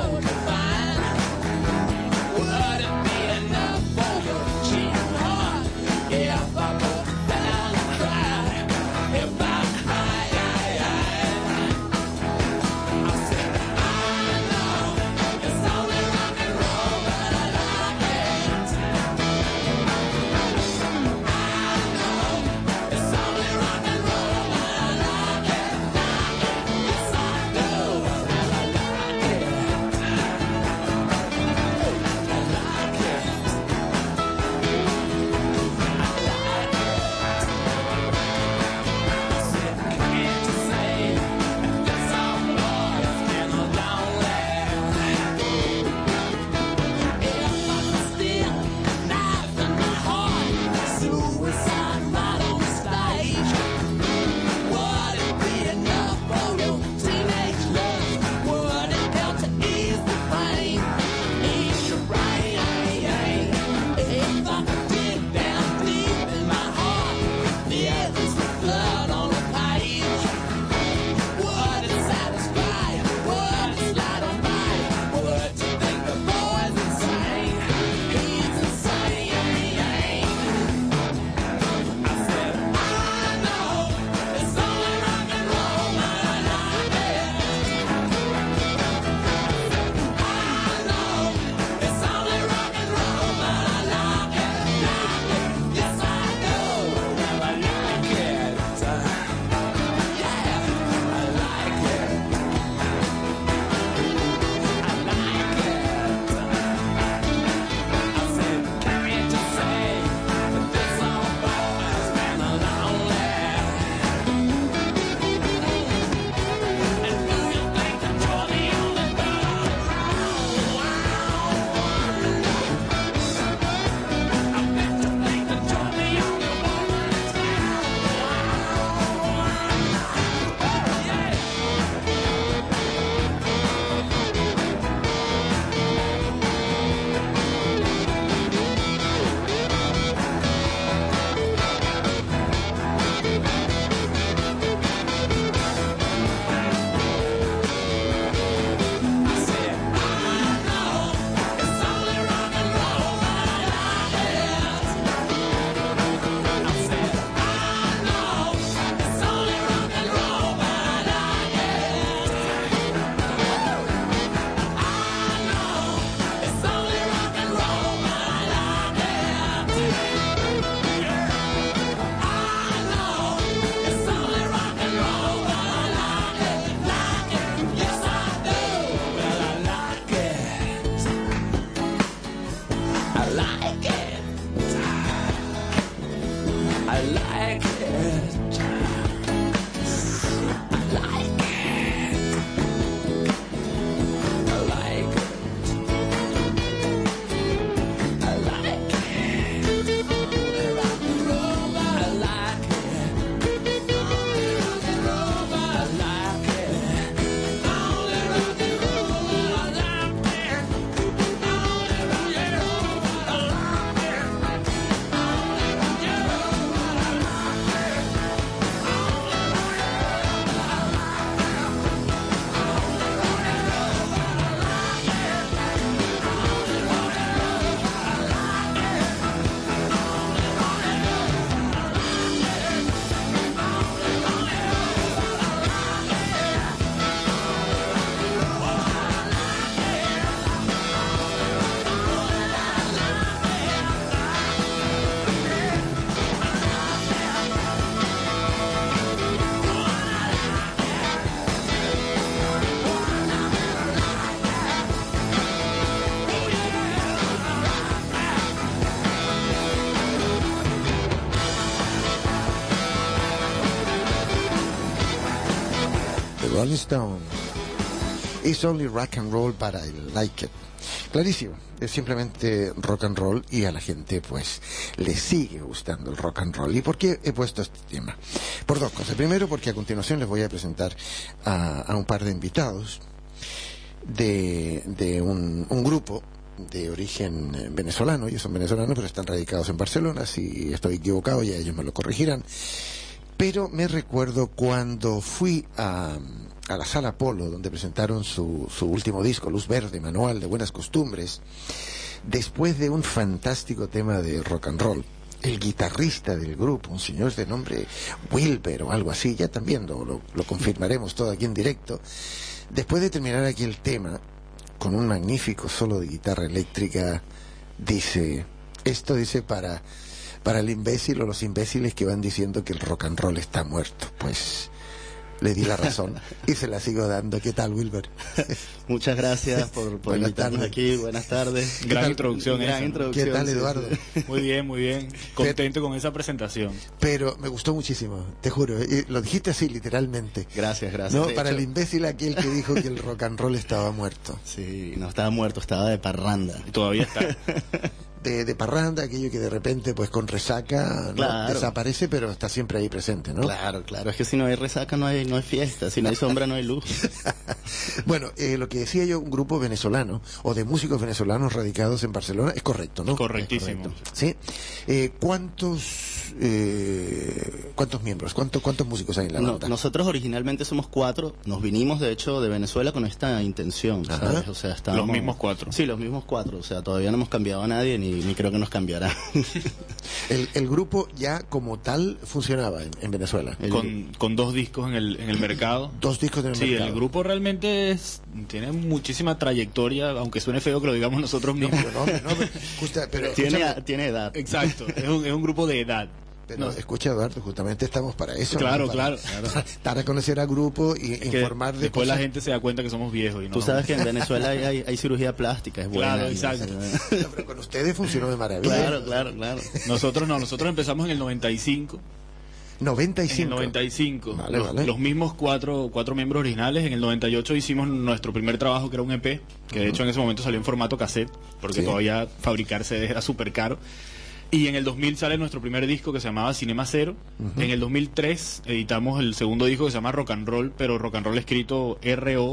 Rolling Stone. It's only rock and roll, but I like it. Clarísimo, es simplemente rock and roll y a la gente pues le sigue gustando el rock and roll. ¿Y por qué he puesto este tema? Por dos cosas. Primero, porque a continuación les voy a presentar a un par de invitados de un grupo de origen venezolano. Ellos son venezolanos pero están radicados en Barcelona. Si estoy equivocado ya ellos me lo corregirán. Pero me recuerdo cuando fui a la Sala Polo, donde presentaron su último disco, Luz Verde, Manual de Buenas Costumbres, después de un fantástico tema de rock and roll. El guitarrista del grupo, un señor de nombre Wilber o algo así, ya también lo confirmaremos todo aquí en directo, después de terminar aquí el tema, con un magnífico solo de guitarra eléctrica, dice, esto dice para el imbécil o los imbéciles que van diciendo que el rock and roll está muerto. Pues le di la razón y se la sigo dando. ¿Qué tal, Wilber? Muchas gracias por invitarnos aquí. Buenas tardes. Gran introducción. ¿Qué tal, Eduardo? Muy bien. Contento con esa presentación. Pero me gustó muchísimo, te juro. Y lo dijiste así, literalmente. Gracias. No, para el imbécil aquel que dijo que el rock and roll estaba muerto. Sí, no estaba muerto, estaba de parranda. Y todavía está. De parranda, aquello que de repente pues con resaca, ¿no? Claro. Desaparece, pero está siempre ahí presente, ¿no? Claro, es que si no hay resaca no hay fiesta, si no hay sombra no hay luz. Bueno, lo que decía yo, un grupo venezolano o de músicos venezolanos radicados en Barcelona, es correcto, ¿no? Correctísimo. Sí. ¿Cuántos miembros, cuántos músicos hay en la banda? Nosotros originalmente somos 4, nos vinimos de hecho de Venezuela con esta intención, ¿sabes? O sea, estábamos... Los mismos 4. Sí, los mismos 4, o sea, todavía no hemos cambiado a nadie ni creo que nos cambiará. El grupo ya como tal funcionaba en Venezuela. Con 2 discos en el mercado. 2 discos en el mercado. Sí, el grupo realmente tiene muchísima trayectoria, aunque suene feo que lo digamos nosotros mismos. Pero tiene edad. Exacto, es un grupo de edad. Pero escucha, Eduardo, justamente estamos para eso. Claro, ¿no? claro. Para conocer al grupo y informar de después cosas. la gente se da cuenta que somos viejos. Tú sabes que en Venezuela hay cirugía plástica, es buena. Claro, exacto. No, pero con ustedes funcionó de maravilla. Claro. Nosotros empezamos en el 95. 95. En el 95. Vale. Los mismos cuatro miembros originales. En el 98 hicimos nuestro primer trabajo, que era un EP, que de hecho en ese momento salió en formato cassette, porque todavía fabricar CDs era súper caro. Y en el 2000 sale nuestro primer disco que se llamaba Cinema Cero. En el 2003 editamos el segundo disco que se llama Rock and Roll, pero Rock and Roll escrito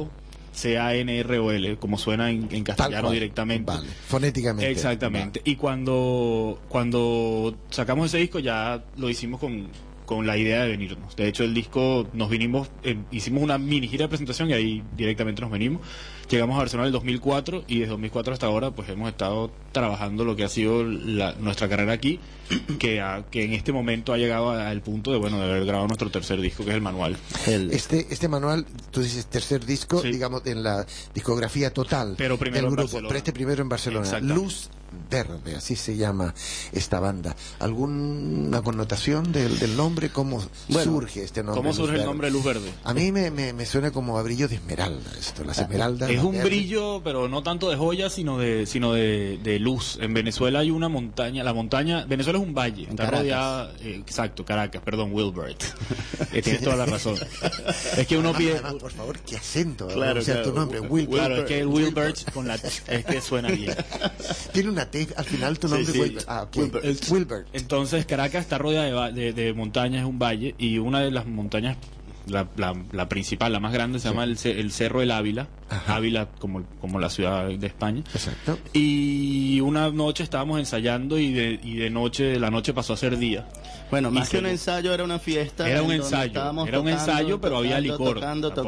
ROCANROL, como suena en castellano directamente. Vale, fonéticamente. Exactamente. Vale. Y cuando sacamos ese disco ya lo hicimos con la idea de venirnos. De hecho, el disco nos vinimos, hicimos una mini gira de presentación y ahí directamente nos venimos. Llegamos a Barcelona en el 2004 y desde 2004 hasta ahora pues hemos estado trabajando lo que ha sido nuestra carrera aquí, que en este momento ha llegado al punto de haber grabado nuestro tercer disco, que es el Manual. Este Manual, tú dices tercer disco, digamos, en la discografía total pero primero del grupo, en Barcelona. pero este primero en Barcelona. Luz Verde, así se llama esta banda. ¿Alguna connotación del nombre? ¿Cómo surge este nombre? ¿Cómo surge el nombre Luz Verde? A mí me suena como a brillo de esmeralda esto, las esmeraldas. Es un brillo, pero no tanto de joyas, sino de luz. En Venezuela hay una montaña, Venezuela es un valle, está rodeada, Caracas, perdón, Wilbert. Tienes toda la razón. Es que uno pide... Además, por favor, qué acento, claro, tu nombre, Wilbert. Claro, es que el Wilbert con la es que suena bien. Tiene una T al final tu nombre. Sí. Wilbert. Entonces Caracas está rodeada de montañas, es un valle, y una de las montañas, la principal, la más grande, se llama el Cerro del Ávila. Ajá. Ávila como la ciudad de España. Exacto. Y una noche estábamos ensayando y de noche, la noche pasó a ser día. Bueno, más que un ensayo era una fiesta. Era un ensayo, pero había licor.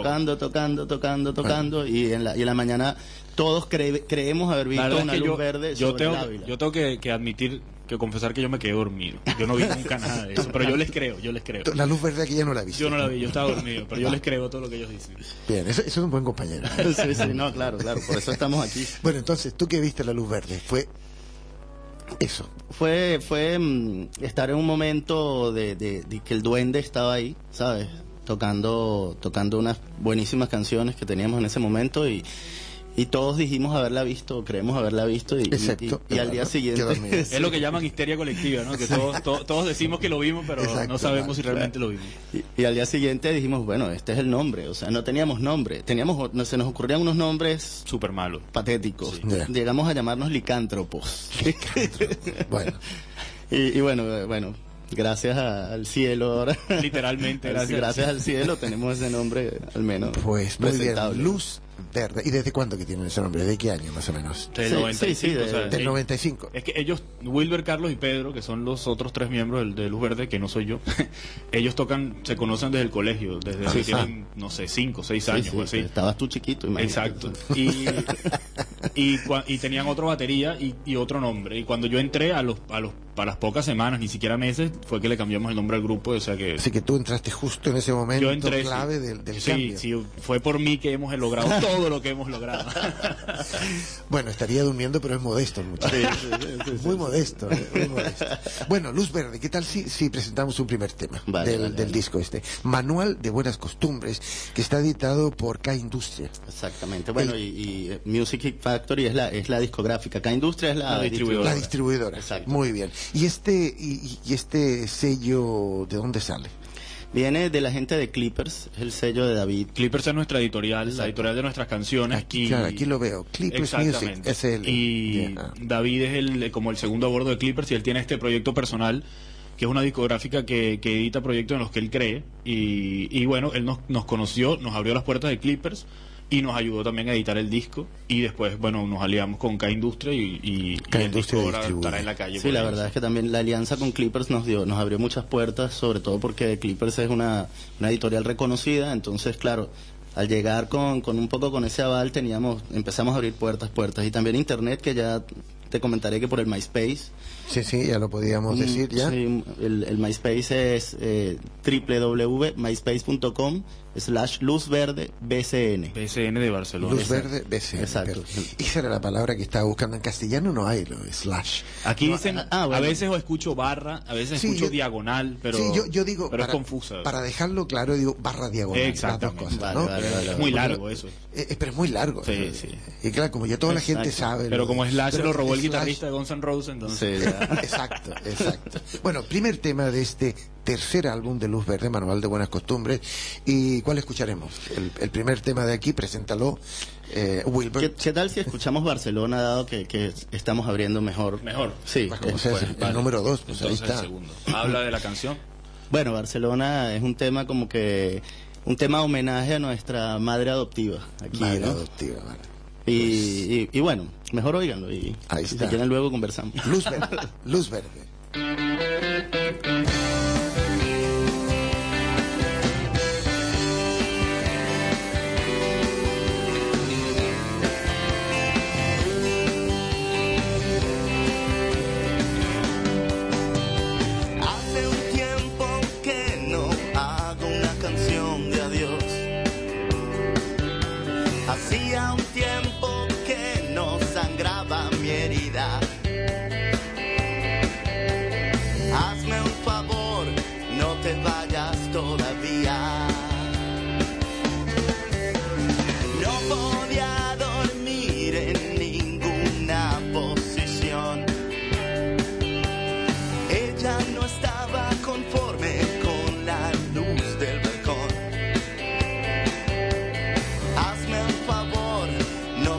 Tocando y en la mañana todos creemos haber visto una luz verde sobre el Ávila. Yo tengo que admitir, que confesar que yo me quedé dormido. Yo no vi nunca nada de eso, pero yo les creo. La luz verde aquí ya no la vi. Yo no la vi, yo estaba dormido, pero yo les creo todo lo que ellos dicen. Bien, eso es un buen compañero. Sí, no, claro, por eso estamos aquí. Bueno, entonces, ¿tú qué viste la luz verde? Fue eso. Fue estar en un momento de que el duende estaba ahí, ¿sabes? Tocando unas buenísimas canciones que teníamos en ese momento y Y todos dijimos haberla visto, creemos haberla visto, y Exacto. y al día siguiente... Qué dormido. Es lo que llaman histeria colectiva, ¿no? Que todos decimos que lo vimos, pero Exacto, no sabemos claro, si realmente lo vimos. Y al día siguiente dijimos, bueno, este es el nombre. O sea, no teníamos nombre. Se nos ocurrían unos nombres Súper malo. patéticos. Sí. Ya. Llegamos a llamarnos licántropos. Bueno, y bueno, gracias al cielo ahora. Literalmente, gracias al cielo tenemos ese nombre al menos pues muy bien. presentable. Luz Verde. ¿Y desde cuándo que tienen ese nombre? ¿De qué año más o menos? Del Sí, 95, sí, o sea, Del 95. Es que ellos, Wilber, Carlos y Pedro, que son los otros 3 miembros de Luz Verde, que no soy yo, ellos se conocen desde el colegio, desde que tienen, no sé, 5 o 6 Sí, años sí, o así. estabas tú chiquito, imagínate. Exacto. Y tenían otra batería y otro nombre. Y cuando yo entré a las pocas semanas, ni siquiera meses, fue que le cambiamos el nombre al grupo. O sea que Así que tú entraste justo en ese momento yo entré, clave sí. del Sí, cambio. sí, fue por mí que hemos logrado todo lo que hemos logrado. Bueno, estaría durmiendo, pero es modesto el muchacho. Muy modesto, muy modesto. Bueno, Luz Verde, ¿qué tal si presentamos un primer tema del disco este? Manual de Buenas Costumbres, que está editado por K-Industria. Exactamente. Bueno, y Music Factory es la discográfica. K-Industria es la distribuidora. La distribuidora. Exacto. Muy bien. ¿Y este sello de dónde sale? Viene de la gente de Clippers, es el sello de David. Clippers es nuestra editorial, la editorial de nuestras canciones. Claro, aquí lo veo. Clippers Music SL. Y Yeah. David es como el segundo a bordo de Clippers y él tiene este proyecto personal, que es una discográfica que edita proyectos en los que él cree. Y bueno, él nos conoció, nos abrió las puertas de Clippers y nos ayudó también a editar el disco. Y después, bueno, nos aliamos con K-Industria y el disco ahora estará en la calle. Sí, la verdad es que también la alianza con Clippers nos abrió muchas puertas, sobre todo porque Clippers es una editorial reconocida. Entonces, claro, al llegar con un poco con ese aval empezamos a abrir puertas. Y también internet, que ya te comentaré que por el MySpace. Sí, ya lo podíamos decir ya. Sí, el MySpace es www.myspace.com/luzverdebcn. BCN de Barcelona. Luz Verde BCN. Exacto. Esa era la palabra que estaba buscando. En castellano no hay lo slash. Aquí dicen, bueno. a veces escucho barra, a veces Sí, escucho diagonal, pero, sí, yo digo, pero para, es confusa. para dejarlo claro, digo barra diagonal. Exactamente. Las dos cosas, ¿no? Vale. Es muy largo eso. Pero es muy largo. Sí, sí. Y claro, como ya toda la gente Exacto. sabe. Pero como Slash pero lo robó el Slash- guitarrista de Guns N' Roses, entonces... Sí, ya. Exacto. Bueno, primer tema de este tercer álbum de Luz Verde, Manual de Buenas Costumbres. ¿Y cuál escucharemos? El primer tema de aquí, preséntalo, Wilber. ¿Qué tal si escuchamos Barcelona, dado que estamos abriendo mejor? Mejor. Sí. Pues como sea, el Vale. número 2, pues ahí Entonces, está. el segundo. Habla de la canción. Bueno, Barcelona es un tema un tema homenaje a nuestra madre adoptiva aquí, Madre ¿no? adoptiva, vale. Y bueno, mejor óiganlo y Ahí si está. quieren luego conversamos. Luz Verde, Luz Verde. Hace un tiempo que no hago una canción de adiós. Hacía un tiempo que no sangraba mi herida. Hazme un favor, no te vayas todavía. No podía dormir en ninguna posición. Ella no estaba conforme con la luz del balcón. Hazme un favor, no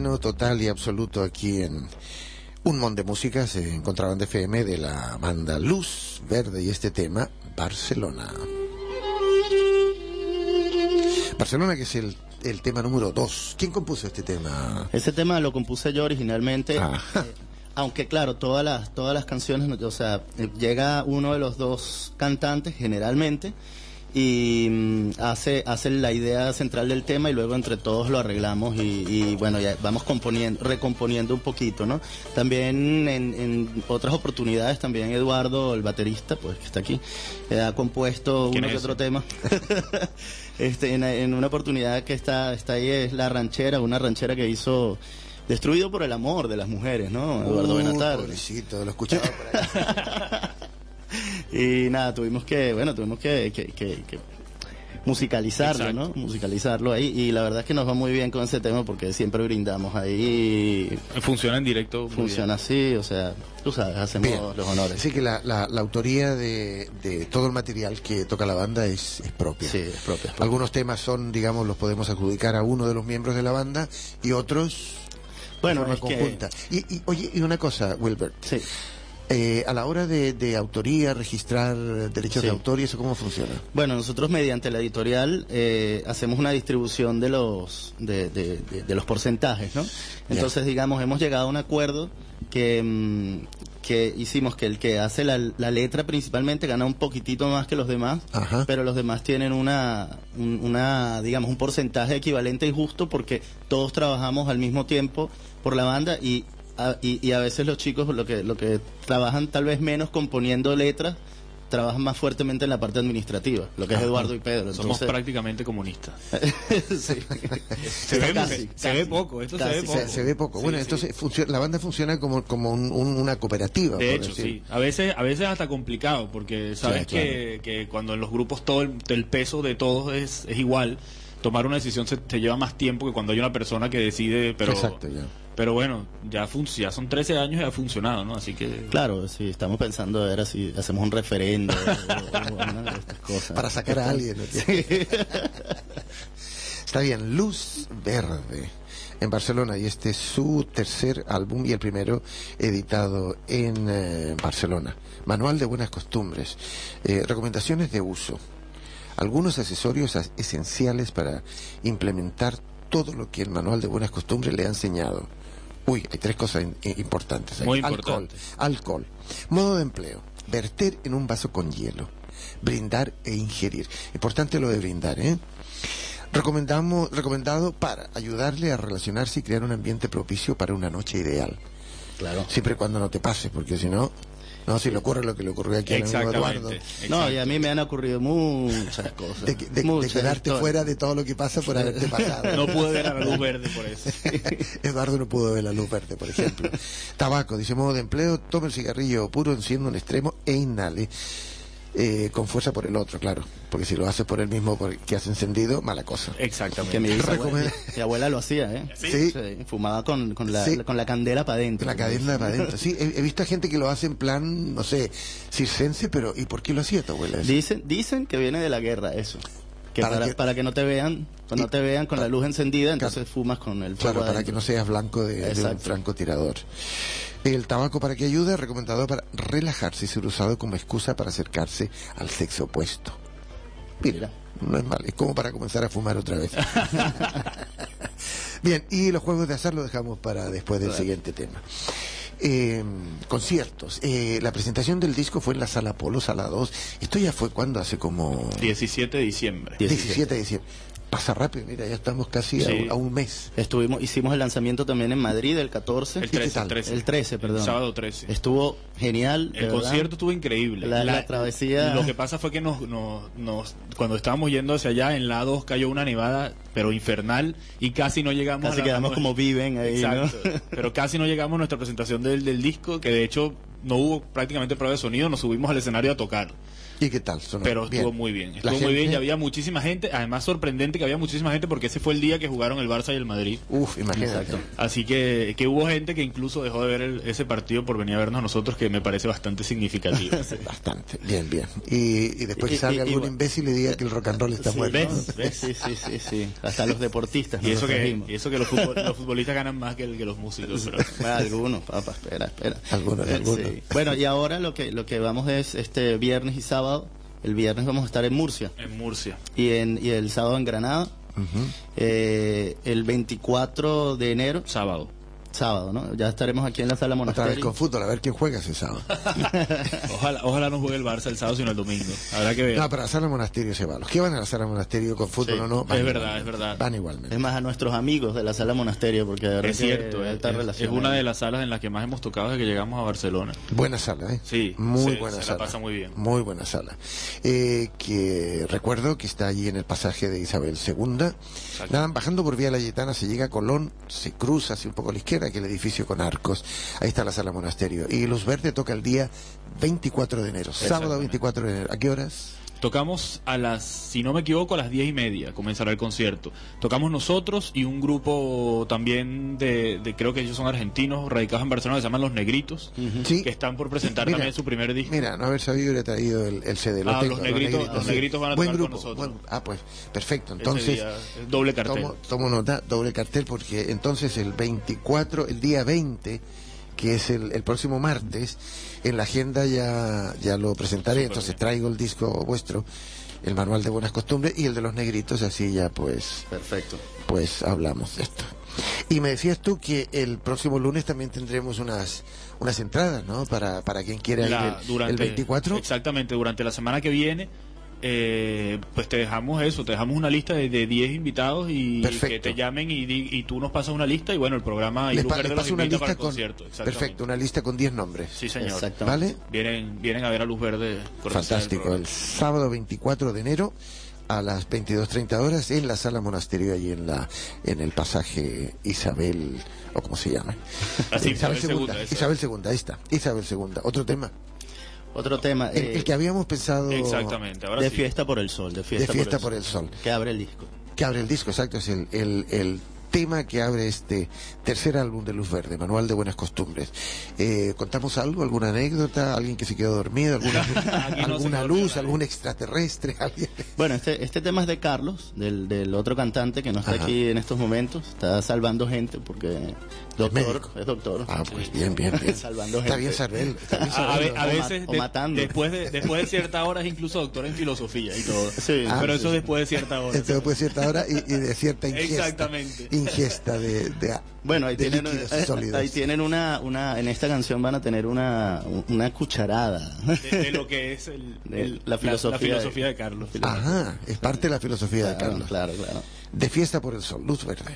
estreno total y absoluto aquí en Un Mon de Músicas en Contrabanda FM de la banda Luz Verde y este tema, Barcelona. Barcelona, que es el tema número 2. ¿Quién compuso este tema? Ese tema lo compuse yo originalmente. Ajá. Aunque claro, todas las canciones, o sea, llega uno de los dos cantantes generalmente y hace la idea central del tema y luego entre todos lo arreglamos y bueno, ya vamos recomponiendo un poquito, ¿no? También en otras oportunidades también Eduardo, el baterista, pues que está aquí, ha compuesto uno que otro tema. En una oportunidad que está ahí es una ranchera que hizo Destruido por el amor de las mujeres, ¿no? Eduardo Benatar. Pobrecito, lo escuchaba por ahí. Y nada, tuvimos que musicalizarlo, Exacto. ¿no? Musicalizarlo ahí. Y la verdad es que nos va muy bien con ese tema porque siempre brindamos ahí. Funciona en directo. muy Funciona así, o sea, tú sabes, hacemos Bien. los honores. Así que la autoría de todo el material que toca la banda es propia. Sí, es propia. Algunos temas son, digamos, los podemos adjudicar a uno de los miembros de la banda y otros Bueno, de es forma conjunta. Y oye, y una cosa, Wilbert. Sí. A la hora de autoría, registrar derechos Sí. de autor, ¿y eso cómo funciona? Bueno, nosotros mediante la editorial hacemos una distribución de los porcentajes, ¿no? Entonces, digamos, hemos llegado a un acuerdo que hicimos que el que hace la letra principalmente gana un poquitito más que los demás, Ajá. pero los demás tienen digamos, un porcentaje equivalente y justo porque todos trabajamos al mismo tiempo por la banda y a veces los chicos lo que trabajan tal vez menos componiendo letras trabajan más fuertemente en la parte administrativa, lo que es Ajá. Eduardo y Pedro. Somos Entonces, prácticamente comunistas. sí. Se ve poco, esto se ve Casi. poco. Se ve poco. Sí, Bueno, sí. entonces la banda funciona como una cooperativa. De por hecho, decir. sí. A veces hasta complicado, porque sabes Claro. que cuando en los grupos todo el peso de todos es igual, tomar una decisión te lleva más tiempo que cuando hay una persona que decide, pero Exacto, ya. pero bueno, ya son 13 años y ha funcionado, ¿no? Así que Claro, sí, estamos pensando a ver si hacemos un referendo o una de estas cosas. Para sacar a alguien. ¿no? Está bien, Luz Verde en Barcelona, y este es su tercer álbum y el primero editado en Barcelona. Manual de buenas costumbres, recomendaciones de uso, algunos accesorios esenciales para implementar todo lo que el Manual de buenas costumbres le ha enseñado. Uy, hay tres cosas importantes ahí. Muy importantes. Alcohol, modo de empleo, verter en un vaso con hielo, brindar e ingerir. Importante lo de brindar, ¿eh? Recomendado para ayudarle a relacionarse y crear un ambiente propicio para una noche ideal. Claro. Siempre y cuando no te pase, porque si no, si le ocurre lo que le ocurrió aquí al amigo Eduardo. exactamente. No, y a mí me han ocurrido muchas cosas. De Muchas quedarte historias. fuera de todo lo que pasa por haberte pasado. No pude ver a la luz verde por eso. Eduardo no pudo ver la luz verde, por ejemplo. Tabaco, dice modo de empleo, tome el cigarrillo puro, encienda un extremo e inhale con fuerza por el otro, claro. Porque si lo hace por el mismo que has encendido, mala cosa. Exactamente. Que Recomend- mi abuela lo hacía, ¿eh? Sí. Fumaba con Sí. la candela para adentro. La cadena para adentro. Sí, he visto a gente que lo hace en plan, no sé, circense, pero ¿y por qué lo hacía tu abuela? eso? Dicen que viene de la guerra eso. Que Para para que- que no te vean, cuando Y- te vean con la luz encendida, Claro. entonces fumas con el fuego Claro, para adentro. que no seas blanco de un Exacto. francotirador. El tabaco, ¿para qué ayuda? Recomendado para relajarse y ser usado como excusa para acercarse al sexo opuesto. Mira, no es mal, es como para comenzar a fumar otra vez. Bien, y los juegos de azar los dejamos para después del siguiente tema. Conciertos. La presentación del disco fue en la Sala Polo, Sala 2. Esto ya fue cuando, hace como 17 de diciembre. 17 de diciembre. Pasa rápido, mira, ya estamos casi Sí. a un mes. Hicimos el lanzamiento también en Madrid el 14. El qué 13, tal? el 13. El 13, perdón. El sábado 13. Estuvo genial. de El verdad. concierto estuvo increíble. La travesía. Lo que pasa fue que cuando estábamos yendo hacia allá, en la 2 cayó una nevada, pero infernal, y casi no llegamos Casi a quedamos como viven ahí, Exacto. ¿no? Pero casi no llegamos a nuestra presentación del disco, que de hecho no hubo prácticamente prueba de sonido, nos subimos al escenario a tocar. ¿Y qué tal? Sonó Pero bien. estuvo muy bien. La Estuvo muy bien gente- y había muchísima gente. Además, sorprendente que había muchísima gente porque ese fue el día que jugaron el Barça y el Madrid. Uf, imagínate. Exacto. Así que hubo gente que incluso dejó de ver ese partido por venir a vernos a nosotros, que me parece bastante significativo. Bastante, bien. Y después que Y- salga y- algún y- imbécil y diga que el rock and roll está Sí, muerto. ¿ves? Sí, sí, sí, sí. hasta los deportistas. Y nos eso los que, trajimos. y eso que los futbolistas ganan más que los músicos. Pero... Bueno, algunos, papá, espera. Algunos. Sí. Bueno, y ahora lo que vamos es este viernes y sábado. El viernes vamos a estar en Murcia. En Murcia. Y el sábado en Granada. El 24 de enero. Sábado, ¿no? Ya estaremos aquí en la Sala Otra vez Monasterio. con fútbol, a ver quién juega ese sábado. Ojalá no juegue el Barça el sábado, sino el domingo. Habrá que ver. No, pero a la Sala Monasterio se va. Los que van a la Sala Monasterio con fútbol Sí, o no, van es igualmente. verdad. Van igualmente. Es más, a nuestros amigos de la Sala Monasterio, porque de verdad Es cierto, que es alta relación. una de las salas en las que más hemos tocado desde que llegamos a Barcelona. Buena sala, ¿eh? Sí, muy se buena la sala. pasa muy bien. Muy buena sala. Que recuerdo que está allí en el pasaje de Isabel II. Nada, bajando por Vía Layetana se llega a Colón, se cruza hacia un poco a la izquierda, que el edificio con arcos. Ahí está la Sala Monasterio. Y Luz Verde toca el día 24 de enero, sábado 24 de enero. ¿A qué horas? Tocamos si no me equivoco, a las 10:30 comenzará el concierto. Tocamos nosotros y un grupo también creo que ellos son argentinos, radicados en Barcelona, que se llaman Los Negritos, Sí. que están por presentar Mira, también su primer disco. Mira, no haber sabido hubiera traído el CD. Lo tengo, los Negritos van a Buen tocar grupo. con nosotros. Pues perfecto. Ese Entonces, día es doble cartel. tomo nota, doble cartel, porque entonces el 24, el día 20, que es el próximo martes, en la agenda ya lo presentaré. Súper Entonces bien. traigo el disco vuestro, el Manual de Buenas Costumbres, y el de Los Negritos, así ya Perfecto. pues hablamos de esto. Y me decías tú que el próximo lunes también tendremos unas entradas, ¿no? Para quien quiera ir el 24. Exactamente, durante la semana que viene, pues te dejamos una lista de 10 invitados y Perfecto. que te llamen y tú nos pasas una lista y bueno, el programa y Les Luz Verde los paso una invita para lista el concierto. Exactamente. perfecto, una lista con 10 nombres. Sí, señor. ¿Vale? Exactamente. Vienen a ver a Luz Verde. por empezar el Fantástico. programa. El sábado 24 de enero a las 22:30 horas en la Sala Monasterio, allí en el pasaje Isabel, o como se llama. Así, Isabel Isabel II. II, esa. Isabel II, ahí está. Isabel II. Otro tema. Otro tema. El que habíamos pensado Exactamente, ahora de sí. Fiesta por el Sol. De Fiesta, por el Sol. Que abre el disco. Que abre el disco, exacto. Es el tema que abre este tercer álbum de Luz Verde, Manual de Buenas Costumbres. ¿Contamos algo? ¿Alguna anécdota? ¿Alguien que se quedó dormido? ¿Alguna luz? ¿Algún extraterrestre? ¿Alguien? Bueno, este tema es de Carlos, del otro cantante que no está Ajá. aquí en estos momentos. Está salvando gente porque médico. es doctor. Ah, pues bien. Salvando Está gente. bien, Sarbel. A veces, o matando. después de cierta hora es incluso doctor en filosofía y todo. Sí. Pero Ah, eso sí. después de cierta hora. Esto puede ser cierta hora y de cierta ingesta. Exactamente. Ingesta de Bueno, ahí de tienen, líquidos sólidos. ahí tienen en esta canción van a tener una cucharada De lo que es la filosofía de Carlos. Ajá, es parte de la filosofía de Carlos. Claro. De Fiesta por el Sol, Luz Verde.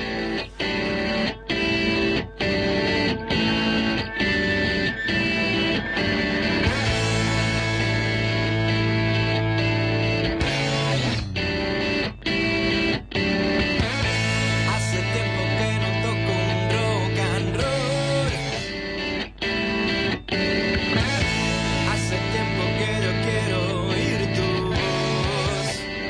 Hace tiempo que no toco un rock and roll. Hace tiempo que yo quiero oír tu voz.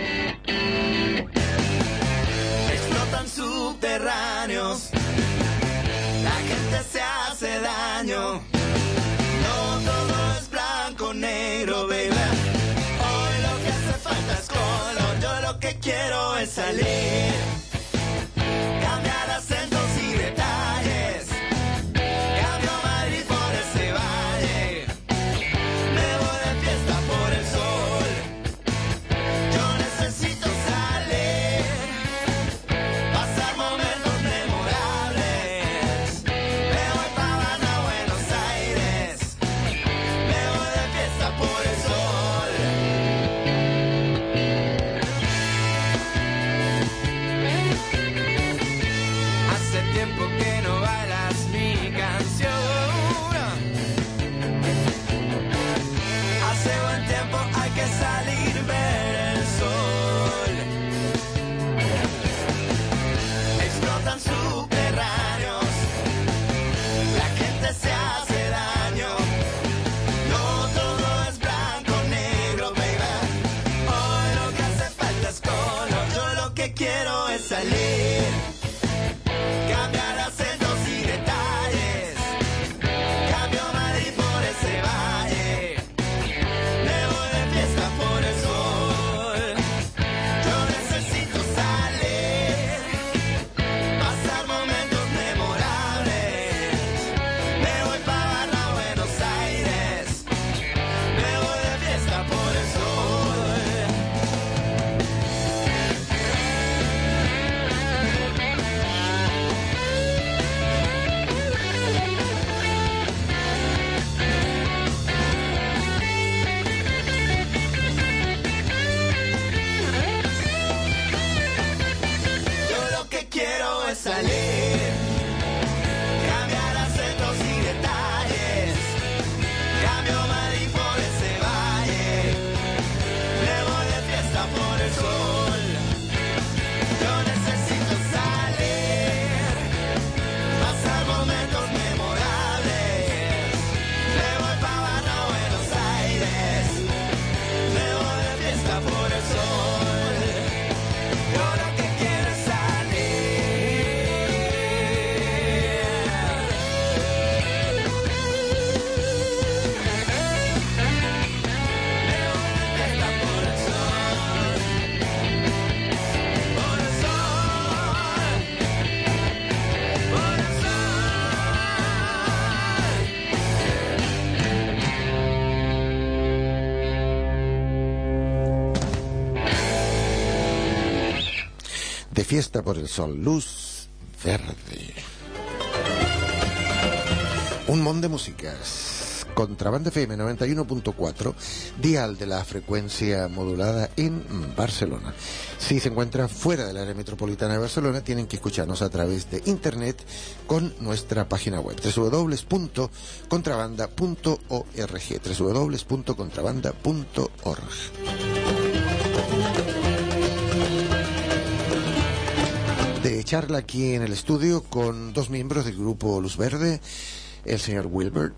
Explotan subterráneos. La gente se hace daño. No todo es blanco, negro, baby. Hoy lo que hace falta es color. Yo lo que quiero es salir. Cambiar acentos y detalles. Cambio Madrid por ese valle. Me voy de fiesta por el sol. Yo necesito salir. Pasar momentos memorables. Me voy pa' Habana, Buenos Aires. Me voy de fiesta por el sol. de Fiesta por el Sol, Luz Verde. Un mon de músicas. Contrabanda FM 91.4, dial de la frecuencia modulada en Barcelona. Si se encuentran fuera del área metropolitana de Barcelona, tienen que escucharnos a través de internet con nuestra página web www.contrabanda.org, www.contrabanda.org. De charla aquí en el estudio con dos miembros del grupo Luz Verde, el señor Wilbert.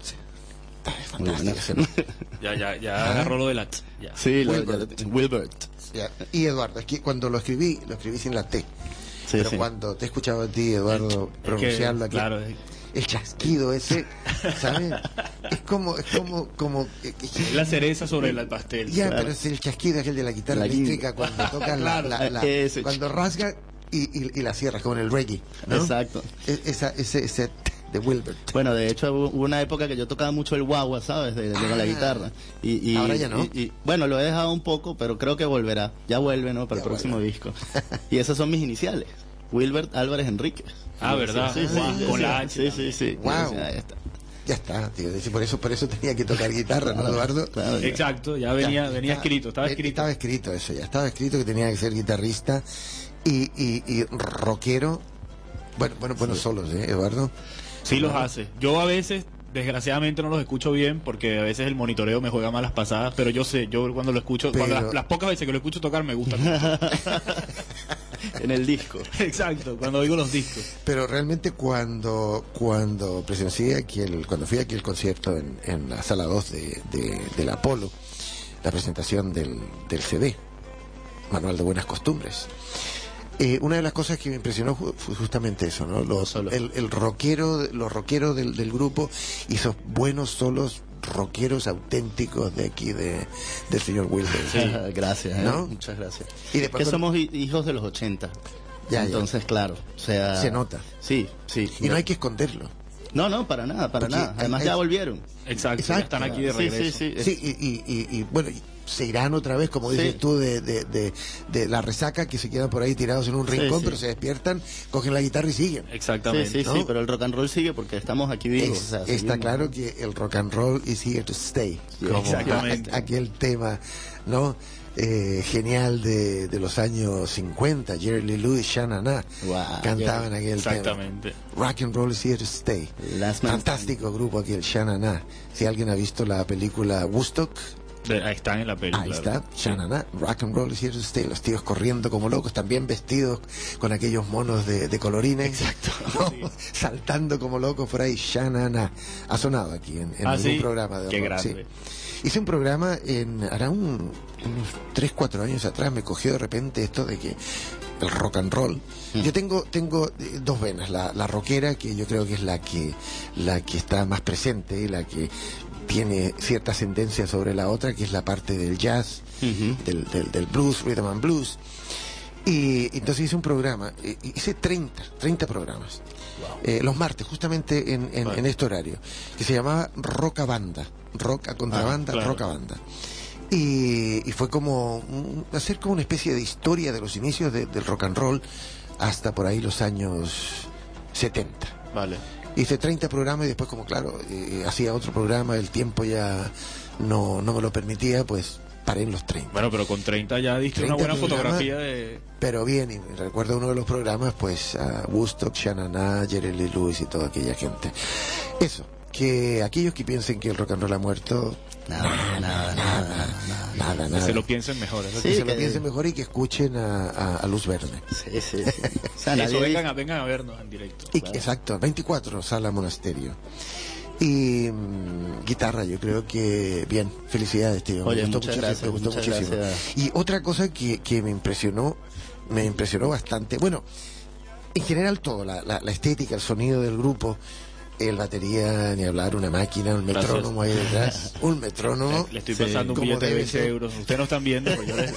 Ya agarró lo de la T. Ya. Sí, Wilbert. Ya. Y Eduardo, aquí cuando lo escribí sin la T. Sí, pero sí. cuando te he escuchado a ti, Eduardo, pronunciarlo aquí, claro, el chasquido ese, ¿sabes? Es como la cereza sobre el pastel. ya, Claro. pero es el chasquido aquel de la guitarra La eléctrica cuando tocan Ese cuando rasga y la cierra, como en el reggae, ¿no? Exacto. Ese de Wilbert. Bueno, de hecho hubo una época que yo tocaba mucho el guagua, ¿sabes? Con la guitarra. Y Ahora ya no. y, bueno, lo he dejado un poco, pero creo que volverá. Ya vuelve, ¿no? Para Ya el próximo vuelve. disco. Y esas son mis iniciales. Wilbert Álvarez Enríquez. Ah, ¿verdad? Sí, sí, Guau, sí, con sí, la H Sí, sí, sí. Guau. Sí, ahí está. Ya está, tío. Por eso tenía que tocar guitarra, ¿no, Eduardo? Claro, ya. Exacto, ya venía escrito, estaba escrito. Estaba escrito eso, ya estaba escrito que tenía que ser guitarrista y rockero. Bueno, solos, Eduardo. Sí los hace. Yo a veces, desgraciadamente, no los escucho bien porque a veces el monitoreo me juega malas pasadas, pero yo cuando lo escucho, Pero- cuando las pocas veces que lo escucho tocar me gusta. En el disco. Exacto, cuando oigo los discos. Pero realmente cuando presencié cuando fui aquí al concierto en la sala 2 del Apolo, la presentación del CD, Manual de Buenas Costumbres, una de las cosas que me impresionó fue justamente eso, ¿no? El rockero, los rockeros del grupo y esos buenos solos rockeros auténticos de aquí del señor Wilbert. Gracias, ¿No? Muchas gracias. Y después que cuando- somos hijos de los 80. Ya. Entonces, claro, o sea... Se nota. Sí, sí. Y no hay que esconderlo. No, para nada, para Porque nada. Además hay- ya volvieron. Exacto, ya están aquí de Sí, regreso. sí, sí. Sí, y bueno, y se irán otra vez, como dices Sí. tú, de la resaca, que se quedan por ahí tirados en un rincón, sí. pero se despiertan, cogen la guitarra y siguen. Exactamente. Sí, sí, ¿no? sí, pero el rock and roll sigue porque estamos aquí vivos. o sea, Está seguimos. claro que el rock and roll is here to stay. Como Exactamente. aquel tema, ¿no? Genial de los años 50, Jerry Lee Lewis, Sha Na Na, Wow. cantaban aquel Exactamente. tema. Rock and roll is here to stay. Last Man Fantástico grupo aquel, Sha Na Na. Si alguien ha visto la película Woodstock, Ahí están en la película. ahí está, Sha Na Na, rock and roll is here to stay. Los tíos corriendo como locos, también vestidos con aquellos monos de colorines. Exacto. Saltando como locos por ahí, Sha Na Na. Ha sonado aquí en algún ¿sí? programa de Qué rock, grande. sí. Hice un programa hará unos 3-4 años atrás, me cogió de repente esto de que el rock and roll. Yo tengo dos venas, la rockera, que yo creo que es la que está más presente y la que tiene cierta ascendencia sobre la otra, que es la parte del jazz, del blues, rhythm and blues. Y entonces hice un programa, hice 30 programas, los martes, justamente en este horario, que se llamaba Rock a Banda, rock a contrabanda, claro. rock a banda. Y fue como hacer como una especie de historia de los inicios del rock and roll hasta por ahí los años 70. Vale. Hice 30 programas y después, como claro, hacía otro programa, el tiempo ya no me lo permitía, pues paré en los 30. Bueno, pero con 30 ya diste una 30 buena programas. fotografía de... Pero bien, y recuerdo uno de los programas, pues a Woodstock, Sha Na Na, Jerry Lee Lewis y toda aquella gente. Eso, que aquellos que piensen que el rock and roll ha muerto, nada. Que se lo piensen mejor. Que Sí, se lo que- piensen mejor y que escuchen a Luz Verde. Sí, sí. O sea, Eso, nadie vengan a vernos en directo. Exacto, 24, Sala Monasterio. Y guitarra, yo creo que bien, felicidades, tío. Oye, me gustó muchas mucho, gracias, me gustó muchas muchísimo. gracias. Y otra cosa que me impresionó bastante, bueno, en general todo, la estética, el sonido del grupo, el batería, ni hablar, una máquina, un Gracias. metrónomo ahí detrás, un metrónomo. Le estoy pasando un como billete de debe 20 ser. euros. Ustedes no están viendo, pero yo les...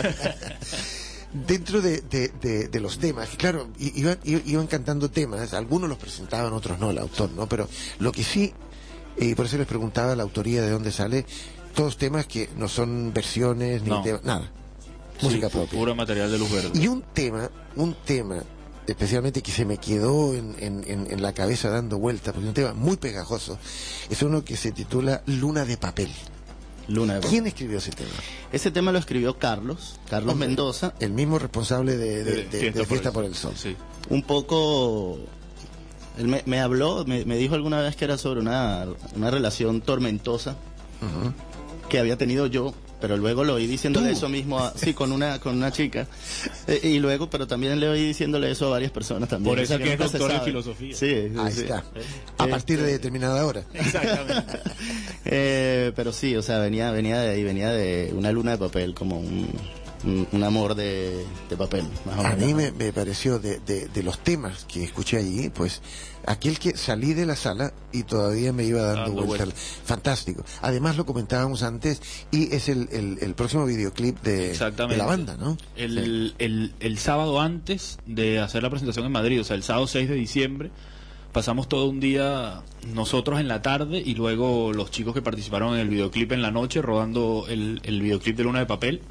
Dentro de los temas, que claro, iban cantando temas, algunos los presentaban, otros no, el autor, ¿no? Pero lo que sí, y por eso les preguntaba la autoría de dónde sale, todos temas que no son versiones ni No. temas, nada. música Sí, propia. Puro material de Luz Verde. Y un tema especialmente que se me quedó en la cabeza dando vueltas, porque es un tema muy pegajoso, es uno que se titula Luna de Papel. Luna de Papel. ¿Quién escribió ese tema? Ese tema lo escribió Carlos Hombre, Mendoza. el mismo responsable de Fiesta por el Sol. Sí. Un poco... Él me habló, me dijo alguna vez que era sobre una relación tormentosa Ujú. que había tenido yo, pero luego lo oí diciéndole ¿Tú? eso mismo, sí, con una chica. Y luego, pero también le oí diciéndole eso a varias personas también. Por eso O sea, es que es nunca se doctor en sabe. filosofía. Sí, Ahí sí. está. A partir de determinada hora. Exactamente. Pero sí, o sea, venía de ahí, venía de una luna de papel, como un amor de papel, más o A menos. mí me pareció de los temas que escuché allí, pues aquel que salí de la sala y todavía me iba dando vueltas. Fantástico. Además lo comentábamos antes y es el próximo videoclip de la banda, ¿no? El sábado antes de hacer la presentación en Madrid, o sea, el sábado 6 de diciembre, pasamos todo un día nosotros en la tarde y luego los chicos que participaron en el videoclip en la noche rodando el videoclip de Luna de Papel.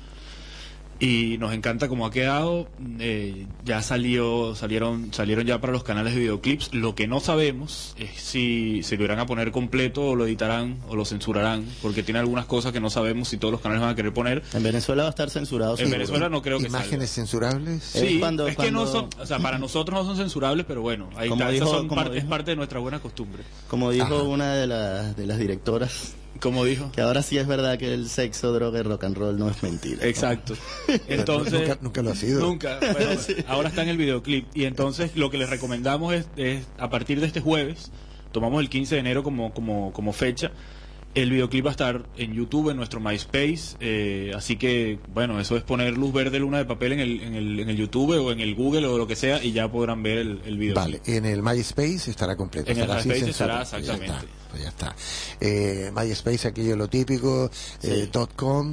Y nos encanta cómo ha quedado. Ya salieron ya para los canales de videoclips. Lo que no sabemos es si se lo irán a poner completo o lo editarán o lo censurarán, porque tiene algunas cosas que no sabemos si todos los canales van a querer poner. En Venezuela va a estar censurado. En Venezuela no creo que ¿Imágenes salga. censurables? Sí, cuando- es que no cuando- son, o sea, para nosotros no son censurables, pero bueno, ahí Como está, dijo- esas son como es dijo- parte de nuestra buena costumbre. Como dijo Ajá. una de las directoras, Como dijo. que ahora sí es verdad que el sexo, droga y rock and roll no es mentira. Exacto. Pero Entonces, nunca lo ha sido. Nunca. Bueno, ahora está en el videoclip. Y entonces lo que les recomendamos es a partir de este jueves, tomamos el 15 de enero como fecha. El videoclip va a estar en YouTube, en nuestro MySpace. Así que, bueno, eso es poner Luz Verde Luna de Papel en el YouTube o en el Google o lo que sea y ya podrán ver el video. Vale, en el MySpace estará completo. En el estará sin MySpace censura. estará, exactamente. Pues ya está. MySpace, aquello lo típico, .com.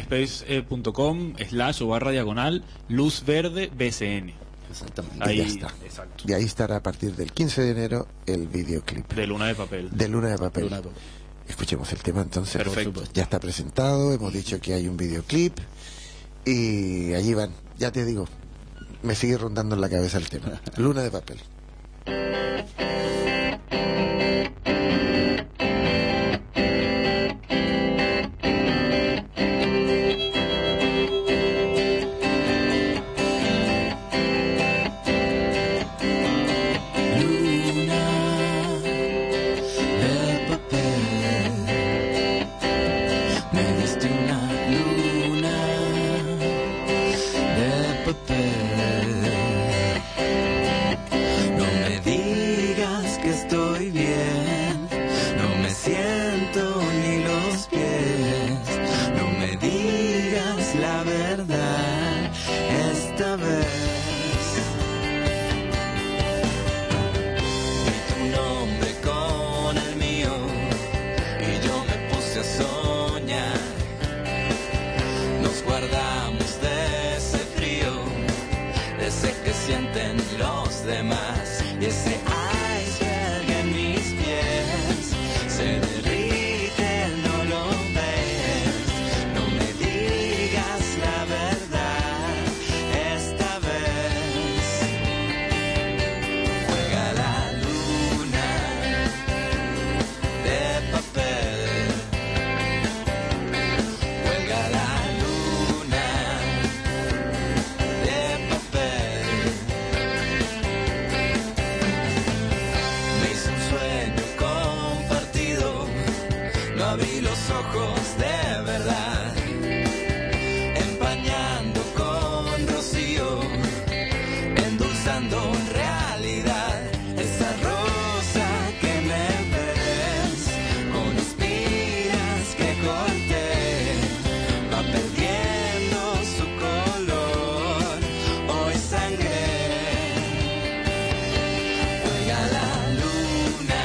MySpace.com//diagonal Luz Verde BCN. Exactamente. Y Ahí ya está. Exacto. Y ahí estará a partir del 15 de enero el videoclip De Luna de Papel. de Luna de Papel. Luna de Papel. Escuchemos el tema entonces. Perfecto. Ya está presentado, hemos dicho que hay un videoclip y allí van. Ya te digo, me sigue rondando en la cabeza el tema. Luna de Papel. de papel. Me diste una luna de papel. No me digas que estoy bien, no me siento ni los pies. No me digas la verdad esta vez. Tu nombre con el mío y yo me puse a soñar. Nos guardamos de ese frío, de ese que sienten los demás. Y ese iceberg en mis pies se derrite, no lo ves. No me digas la verdad esta vez. Juega la luna de papel. Juega la luna de papel. Me hice un sueño compartido. No abrí los ojos de verdad. Empañando con rocío, endulzando realidad. Esa rosa que me ves, con espinas que corté, va perdiendo su color. Hoy sangré. Juega la luna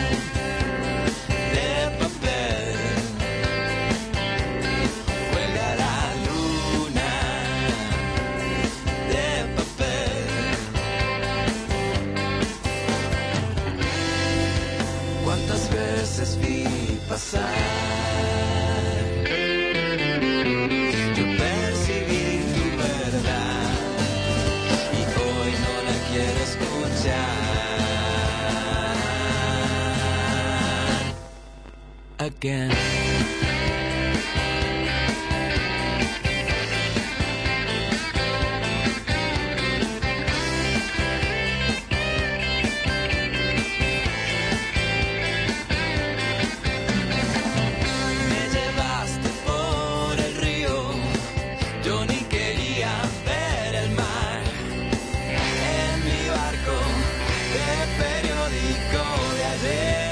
de papel. Juega la luna de papel. ¿Cuántas veces vi pasar? Yo percibí tu again. Me llevaste por el río, yo ni quería ver el mar. En mi barco de periódico de ayer,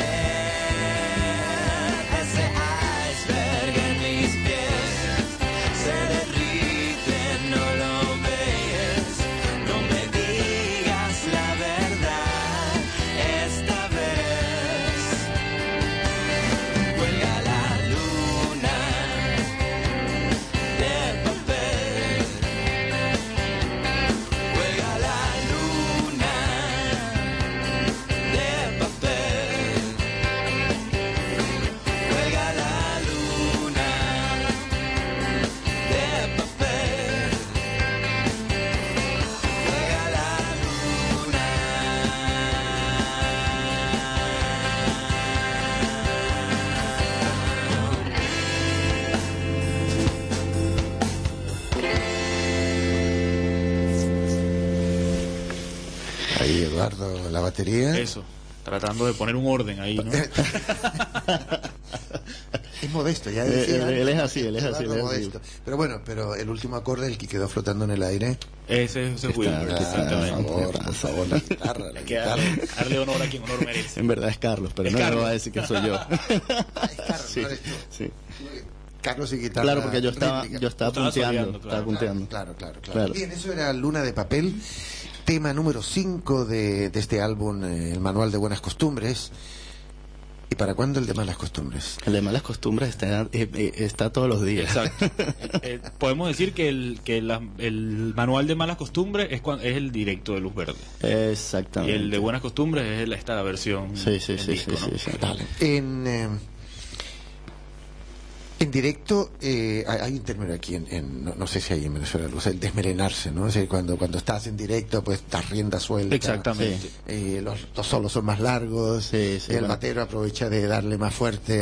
ese iceberg en mis pies se derrite, no lo ves, no me digas la verdad esta vez. Cuelga la luna de papel, cuelga la luna de papel, cuelga la luna de papel, cuelga la luna. Ahí Eduardo, la batería. Eso, tratando de poner un orden ahí, ¿no? Es modesto, ya decía. Él es así, él es Eduardo así, él es así. modesto. Pero bueno, pero el último acorde, el que quedó flotando en el aire. Ese es Wilbur, exactamente. Por favor, la guitarra, la Hay que guitarra. darle honor a quien honor merece. En verdad es Carlos, pero Es no le Carlos. voy a decir que soy yo. Ah, es Carlos, Sí, no eres tú. sí. Carlos y guitarra. Claro, porque yo estaba rítmica. Estaba punteando, soleando, estaba punteando. Claro. Claro. Bien, eso era Luna de Papel, tema número 5 de este álbum, el Manual de Buenas Costumbres. ¿Y para cuándo el de Malas Costumbres? El de malas costumbres está todos los días. Exacto. Podemos decir que el manual de malas costumbres es el directo de Luz Verde. Y Exactamente. el de buenas costumbres es esta versión Sí, sí, en sí, disco, sí, ¿no? sí, sí. En directo hay un término aquí, no sé si hay en Venezuela, o sea, el desmelenarse, ¿no? O sea, cuando estás en directo, pues das rienda suelta. Exactamente. Los solos son más largos, Sí, sí, el bueno. batero aprovecha de darle más fuerte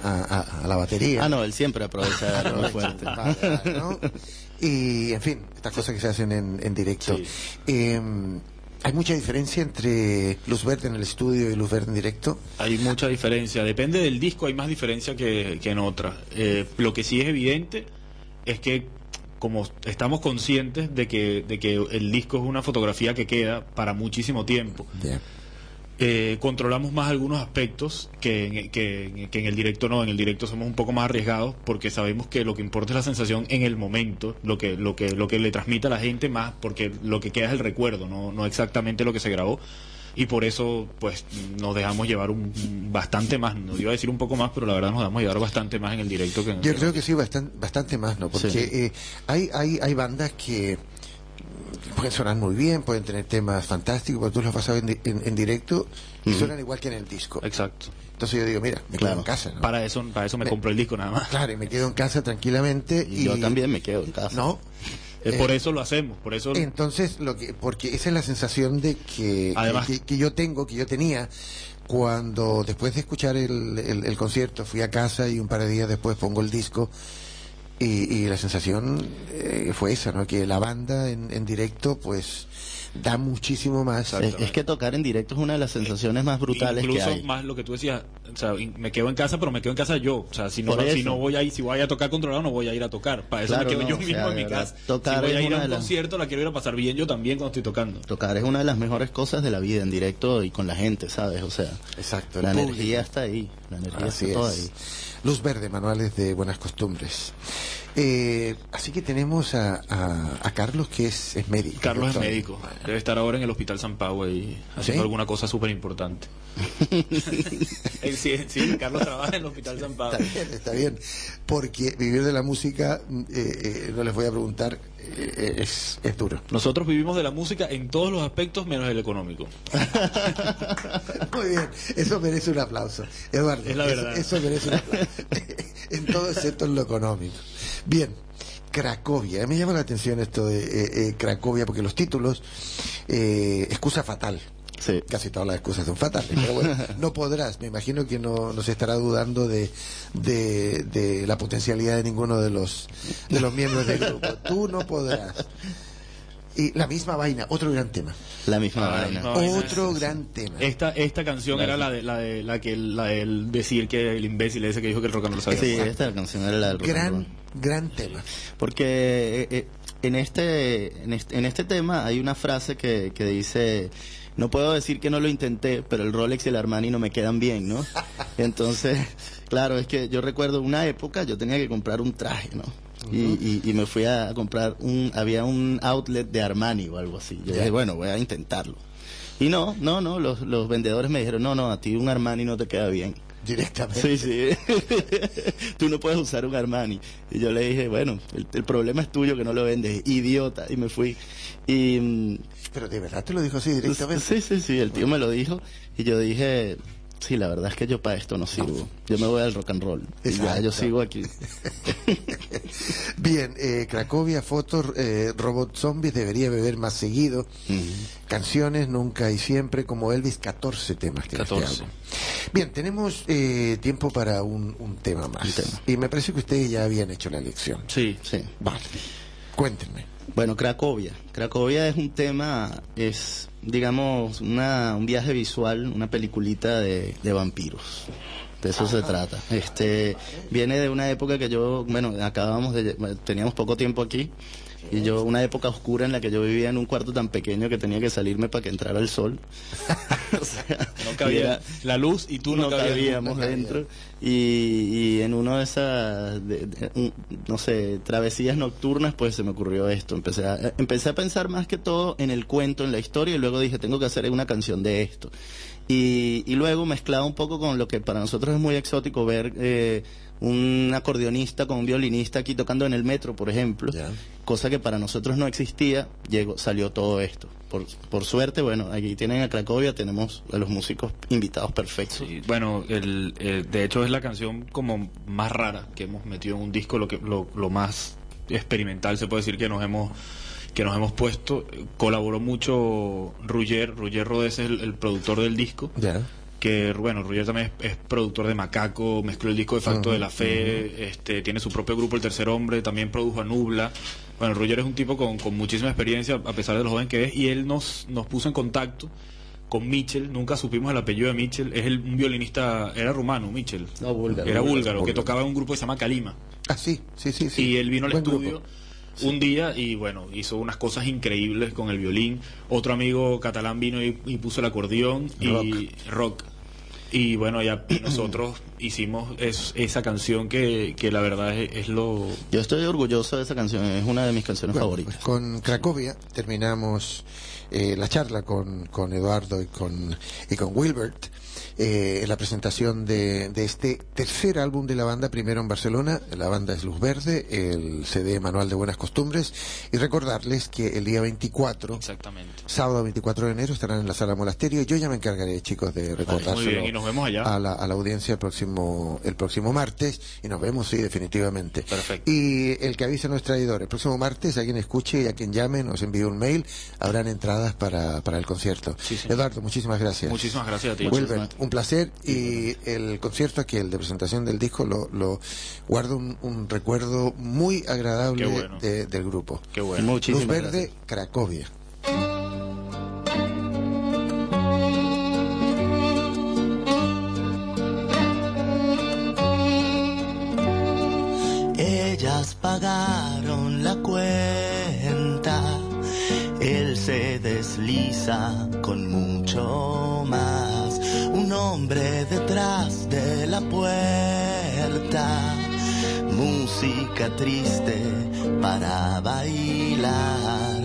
a la batería. Ah, no, él siempre aprovecha de darle más fuerte. Vale, ¿no? Y, en fin, estas cosas que se hacen en directo. Sí. ¿Hay mucha diferencia entre Luz Verde en el estudio y Luz Verde en directo? Hay mucha diferencia. Depende del disco, hay más diferencia que en otras. Lo que sí es evidente es que como estamos conscientes de que el disco es una fotografía que queda para muchísimo tiempo, Bien. controlamos más algunos aspectos que en el directo no. En el directo somos un poco más arriesgados porque sabemos que lo que importa es la sensación en el momento, lo que le transmite a la gente más, porque lo que queda es el recuerdo, no exactamente lo que se grabó. Y por eso pues nos dejamos llevar bastante más, no iba a decir un poco más, pero la verdad nos dejamos llevar bastante más en el directo que en el Yo creo que sí, bastante más, ¿no? Porque Sí. hay bandas que pueden sonar muy bien, pueden tener temas fantásticos, pero tú los vas a ver en directo y suenan igual que en el disco. Exacto. Entonces yo digo, mira, me quedo en casa, ¿no? Para eso me compro el disco nada más. Claro, y me quedo en casa tranquilamente. Y yo también me quedo en casa. ¿No? Por eso lo hacemos, por eso Entonces, porque esa es la sensación de Además- que yo tenía cuando después de escuchar el concierto fui a casa y un par de días después pongo el disco y la sensación fue esa, ¿no? Que la banda en directo pues da muchísimo más. Es que tocar en directo es una de las sensaciones más brutales incluso que hay. más lo que tú decías, o sea, me quedo en casa, pero me quedo en casa yo, o sea, si Por eso. si voy a tocar controlado no voy a ir a tocar, para eso Claro, me quedo no, yo o mismo sea, en mi de verdad, casa. tocar Si voy a es ir a una un de las- concierto la quiero ir a pasar bien yo también cuando estoy tocando. Tocar es una de las mejores cosas de la vida en directo y con la gente, ¿sabes? O sea, Exacto, el la público. energía está ahí. La energía Así está toda es. ahí. Luz Verde, Manuales de Buenas Costumbres. Así que tenemos a Carlos, que es médico. Carlos es doctor. médico, debe estar ahora en el Hospital San Pablo y haciendo ¿Sí? alguna cosa súper importante. Sí, Carlos trabaja en el Hospital San Pablo. Está bien, porque vivir de la música, no les voy a preguntar, es duro. Nosotros vivimos de la música en todos los aspectos menos el económico. Muy bien, eso merece un aplauso. Eduardo, Es la verdad. Eso merece un aplauso. En todo excepto en lo económico. Bien, Cracovia. Me llama la atención esto de Cracovia, porque los títulos, Excusa Fatal. Sí. Casi todas las excusas son fatales, pero bueno, no podrás. Me imagino que no se estará dudando de la potencialidad de ninguno de los miembros del grupo. Tú no podrás. Y la misma vaina, otro gran tema. La misma vaina. Otro gran tema. Esta canción era la del decir que el imbécil ese que dijo que el rock and roll sabía. Sí, esta canción era la del rock and roll. Gran tema. Porque en este tema hay una frase que dice: no puedo decir que no lo intenté, pero el Rolex y el Armani no me quedan bien, ¿no? Entonces, claro, es que yo recuerdo una época, yo tenía que comprar un traje, ¿no? Y me fui a comprar había un outlet de Armani o algo así. Yo dije, bueno, voy a intentarlo. Y no, los vendedores me dijeron, no, a ti un Armani no te queda bien. Directamente. Sí. Tú no puedes usar un Armani. Y yo le dije, bueno, el problema es tuyo que no lo vendes, idiota. Y me fui. Pero de verdad te lo dijo así directamente. Sí, el tío me lo dijo. Y yo dije, sí, la verdad es que yo para esto no sirvo. Yo me voy al rock and roll. Y ya yo sigo aquí. Bien, Cracovia, fotos, Robot Zombies, debería beber más seguido. Canciones, nunca y siempre, como Elvis, 14 temas. 14. Bien, tenemos tiempo para un tema más. Y me parece que ustedes ya habían hecho la elección. Sí. Vale, cuéntenme. Bueno, Cracovia. Cracovia es un tema, es, digamos, un viaje visual, una peliculita de vampiros. De eso se trata. Viene de una época que teníamos poco tiempo aquí, y una época oscura en la que yo vivía en un cuarto tan pequeño que tenía que salirme para que entrara el sol. O sea, no cabía la luz y tú no cabíamos dentro. Y en una de esas, no sé, travesías nocturnas, pues se me ocurrió esto. Empecé a pensar más que todo en el cuento, en la historia, y luego dije, tengo que hacer una canción de esto. Y luego mezclaba un poco con lo que para nosotros es muy exótico ver un acordeonista con un violinista aquí tocando en el metro, por ejemplo, cosa que para nosotros no existía. Salió todo esto. Por suerte, bueno, aquí tienen a Cracovia, tenemos a los músicos invitados perfectos. Sí, bueno, de hecho es la canción como más rara que hemos metido en un disco, lo más experimental se puede decir que nos hemos puesto. Colaboró mucho Roger Rodés, es el productor del disco. Que bueno, Roger también es productor de Macaco, mezcló el disco de Facto de la Fe, tiene su propio grupo El Tercer Hombre, también produjo a Nubla. Bueno, Roger es un tipo con muchísima experiencia, a pesar de lo joven que es, y él nos puso en contacto con Mitchell. Nunca supimos el apellido de Mitchell. Es un violinista, era rumano, Mitchell. No, búlgaro. Era búlgaro, que tocaba en un grupo que se llama Kalima. Ah, sí. Y él vino al Buen estudio grupo. un día y bueno, hizo unas cosas increíbles con el violín. Otro amigo catalán vino y puso el acordeón y rock. Y bueno, nosotros hicimos esa canción que la verdad es lo... Yo estoy orgulloso de esa canción, es una de mis canciones favoritas. Pues con Cracovia terminamos la charla con Eduardo y con Wilbert, la presentación de este tercer álbum de la banda, primero en Barcelona. La banda es Luz Verde, el CD Manual de Buenas Costumbres, y recordarles que el día 24, exactamente, sábado 24 de enero, estarán en la Sala Monasterio. Yo ya me encargaré, chicos, de recordárselo. Muy bien, y nos vemos allá a la audiencia el próximo martes, y nos vemos, sí, definitivamente. Perfecto. Y el que avise no es traidor. El próximo martes, a quien escuche y a quien llame, nos envíe un mail, habrán entradas para el concierto. Sí. Eduardo, muchísimas gracias. Muchísimas gracias a ti. Wilbert, un placer, y el concierto aquí, el de presentación del disco, lo guardo un recuerdo muy agradable. Qué bueno. del grupo. Qué bueno. Luz Verde, Cracovia. Ellas pagaron la cuenta, él se desliza con mucho más. Un hombre detrás de la puerta, música triste para bailar.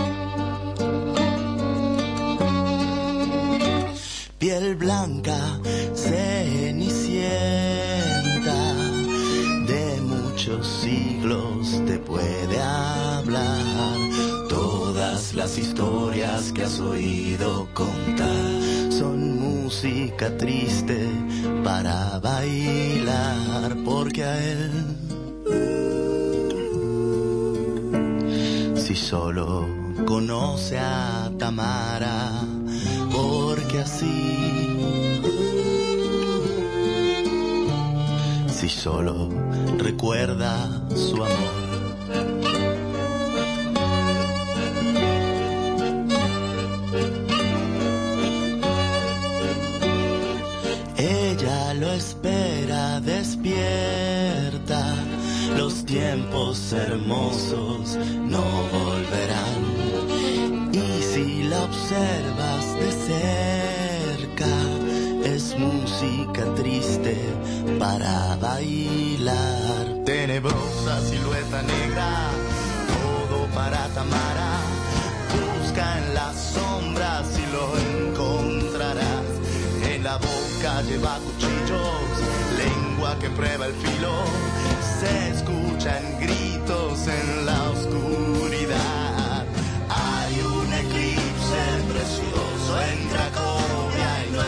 Piel blanca, cenicienta, de muchos siglos te puede hablar. Todas las historias que has oído contar son música triste para bailar, porque a él, si solo conoce a Tamara, porque así, si solo recuerda su amor. Ella lo espera despierta, los tiempos hermosos no volverán. Y si la observas de cerca, es música triste para bailar. Tenebrosa silueta negra, todo para Tamara. Busca en las sombras y lo encontrarás. En la boca lleva cuchillos, lengua que prueba el filo. Se escuchan gritos en la oscuridad. Hay un eclipse precioso en Cracovia y no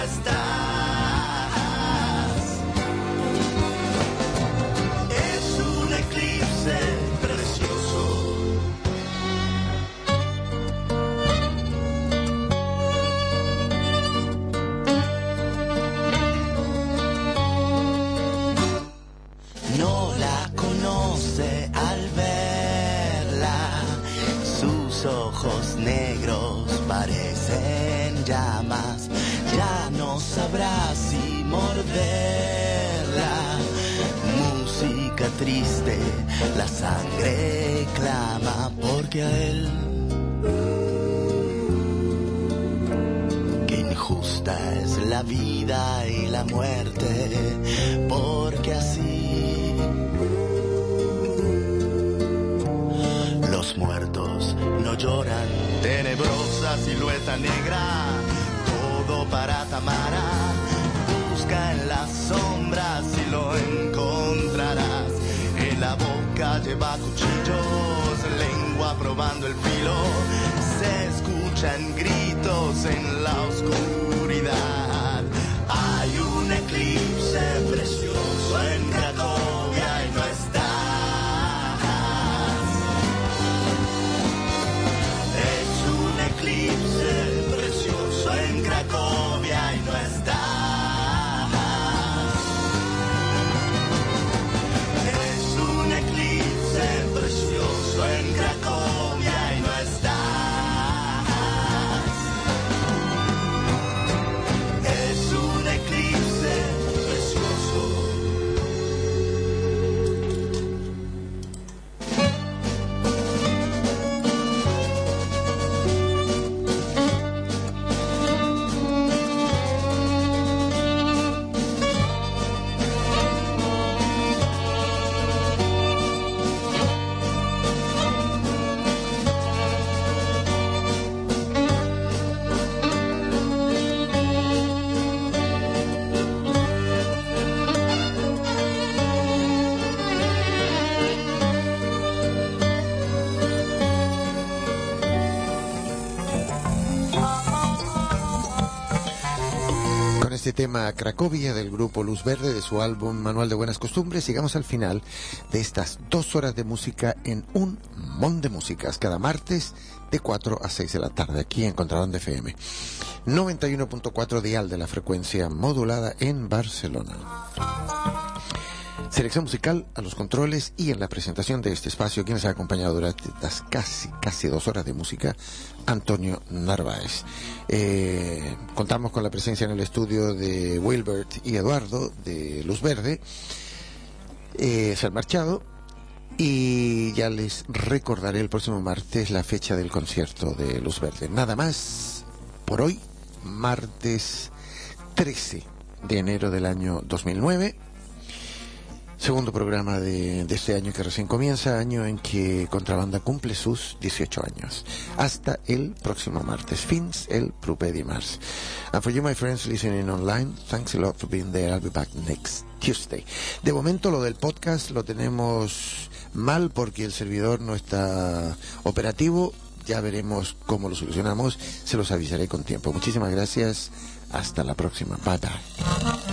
estás. Es un eclipse precioso. No la conoce al verla, sus ojos negros parecen llamas, ya no sabrá si morderla. Música triste, la sangre clama, porque a él, qué injusta es la vida y la muerte, porque así los muertos no lloran. Tenebrosa silueta negra, todo para Tamara. Busca en las sombras y lo encontrarás. En la boca lleva cuchillos, lengua probando el filo. Se escuchan gritos en la oscuridad. Hay un eclipse precioso en Cracovia y no está. Eclipse precioso en Cracovia y no está. Es un eclipse precioso en Cracovia y no está. Es un eclipse precioso. Este tema Cracovia del grupo Luz Verde de su álbum Manual de Buenas Costumbres. Llegamos al final de estas 2 horas de música en un montón de músicas, cada martes de 4 a 6 de la tarde aquí en Contrabanda FM 91.4 dial de la frecuencia modulada en Barcelona. Selección musical a los controles y en la presentación de este espacio, quienes ha acompañado durante estas casi 2 horas de música, Antonio Narváez. Contamos con la presencia en el estudio de Wilbert y Eduardo de Luz Verde. Se han marchado y ya les recordaré el próximo martes la fecha del concierto de Luz Verde. Nada más por hoy, martes 13 de enero del año 2009. Segundo programa de este año que recién comienza, año en que Contrabanda cumple sus 18 años. Hasta el próximo martes. Fins el proper dimarts. And for you, my friends listening online, thanks a lot for being there. I'll be back next Tuesday. De momento lo del podcast lo tenemos mal porque el servidor no está operativo. Ya veremos cómo lo solucionamos. Se los avisaré con tiempo. Muchísimas gracias. Hasta la próxima. Bye bye.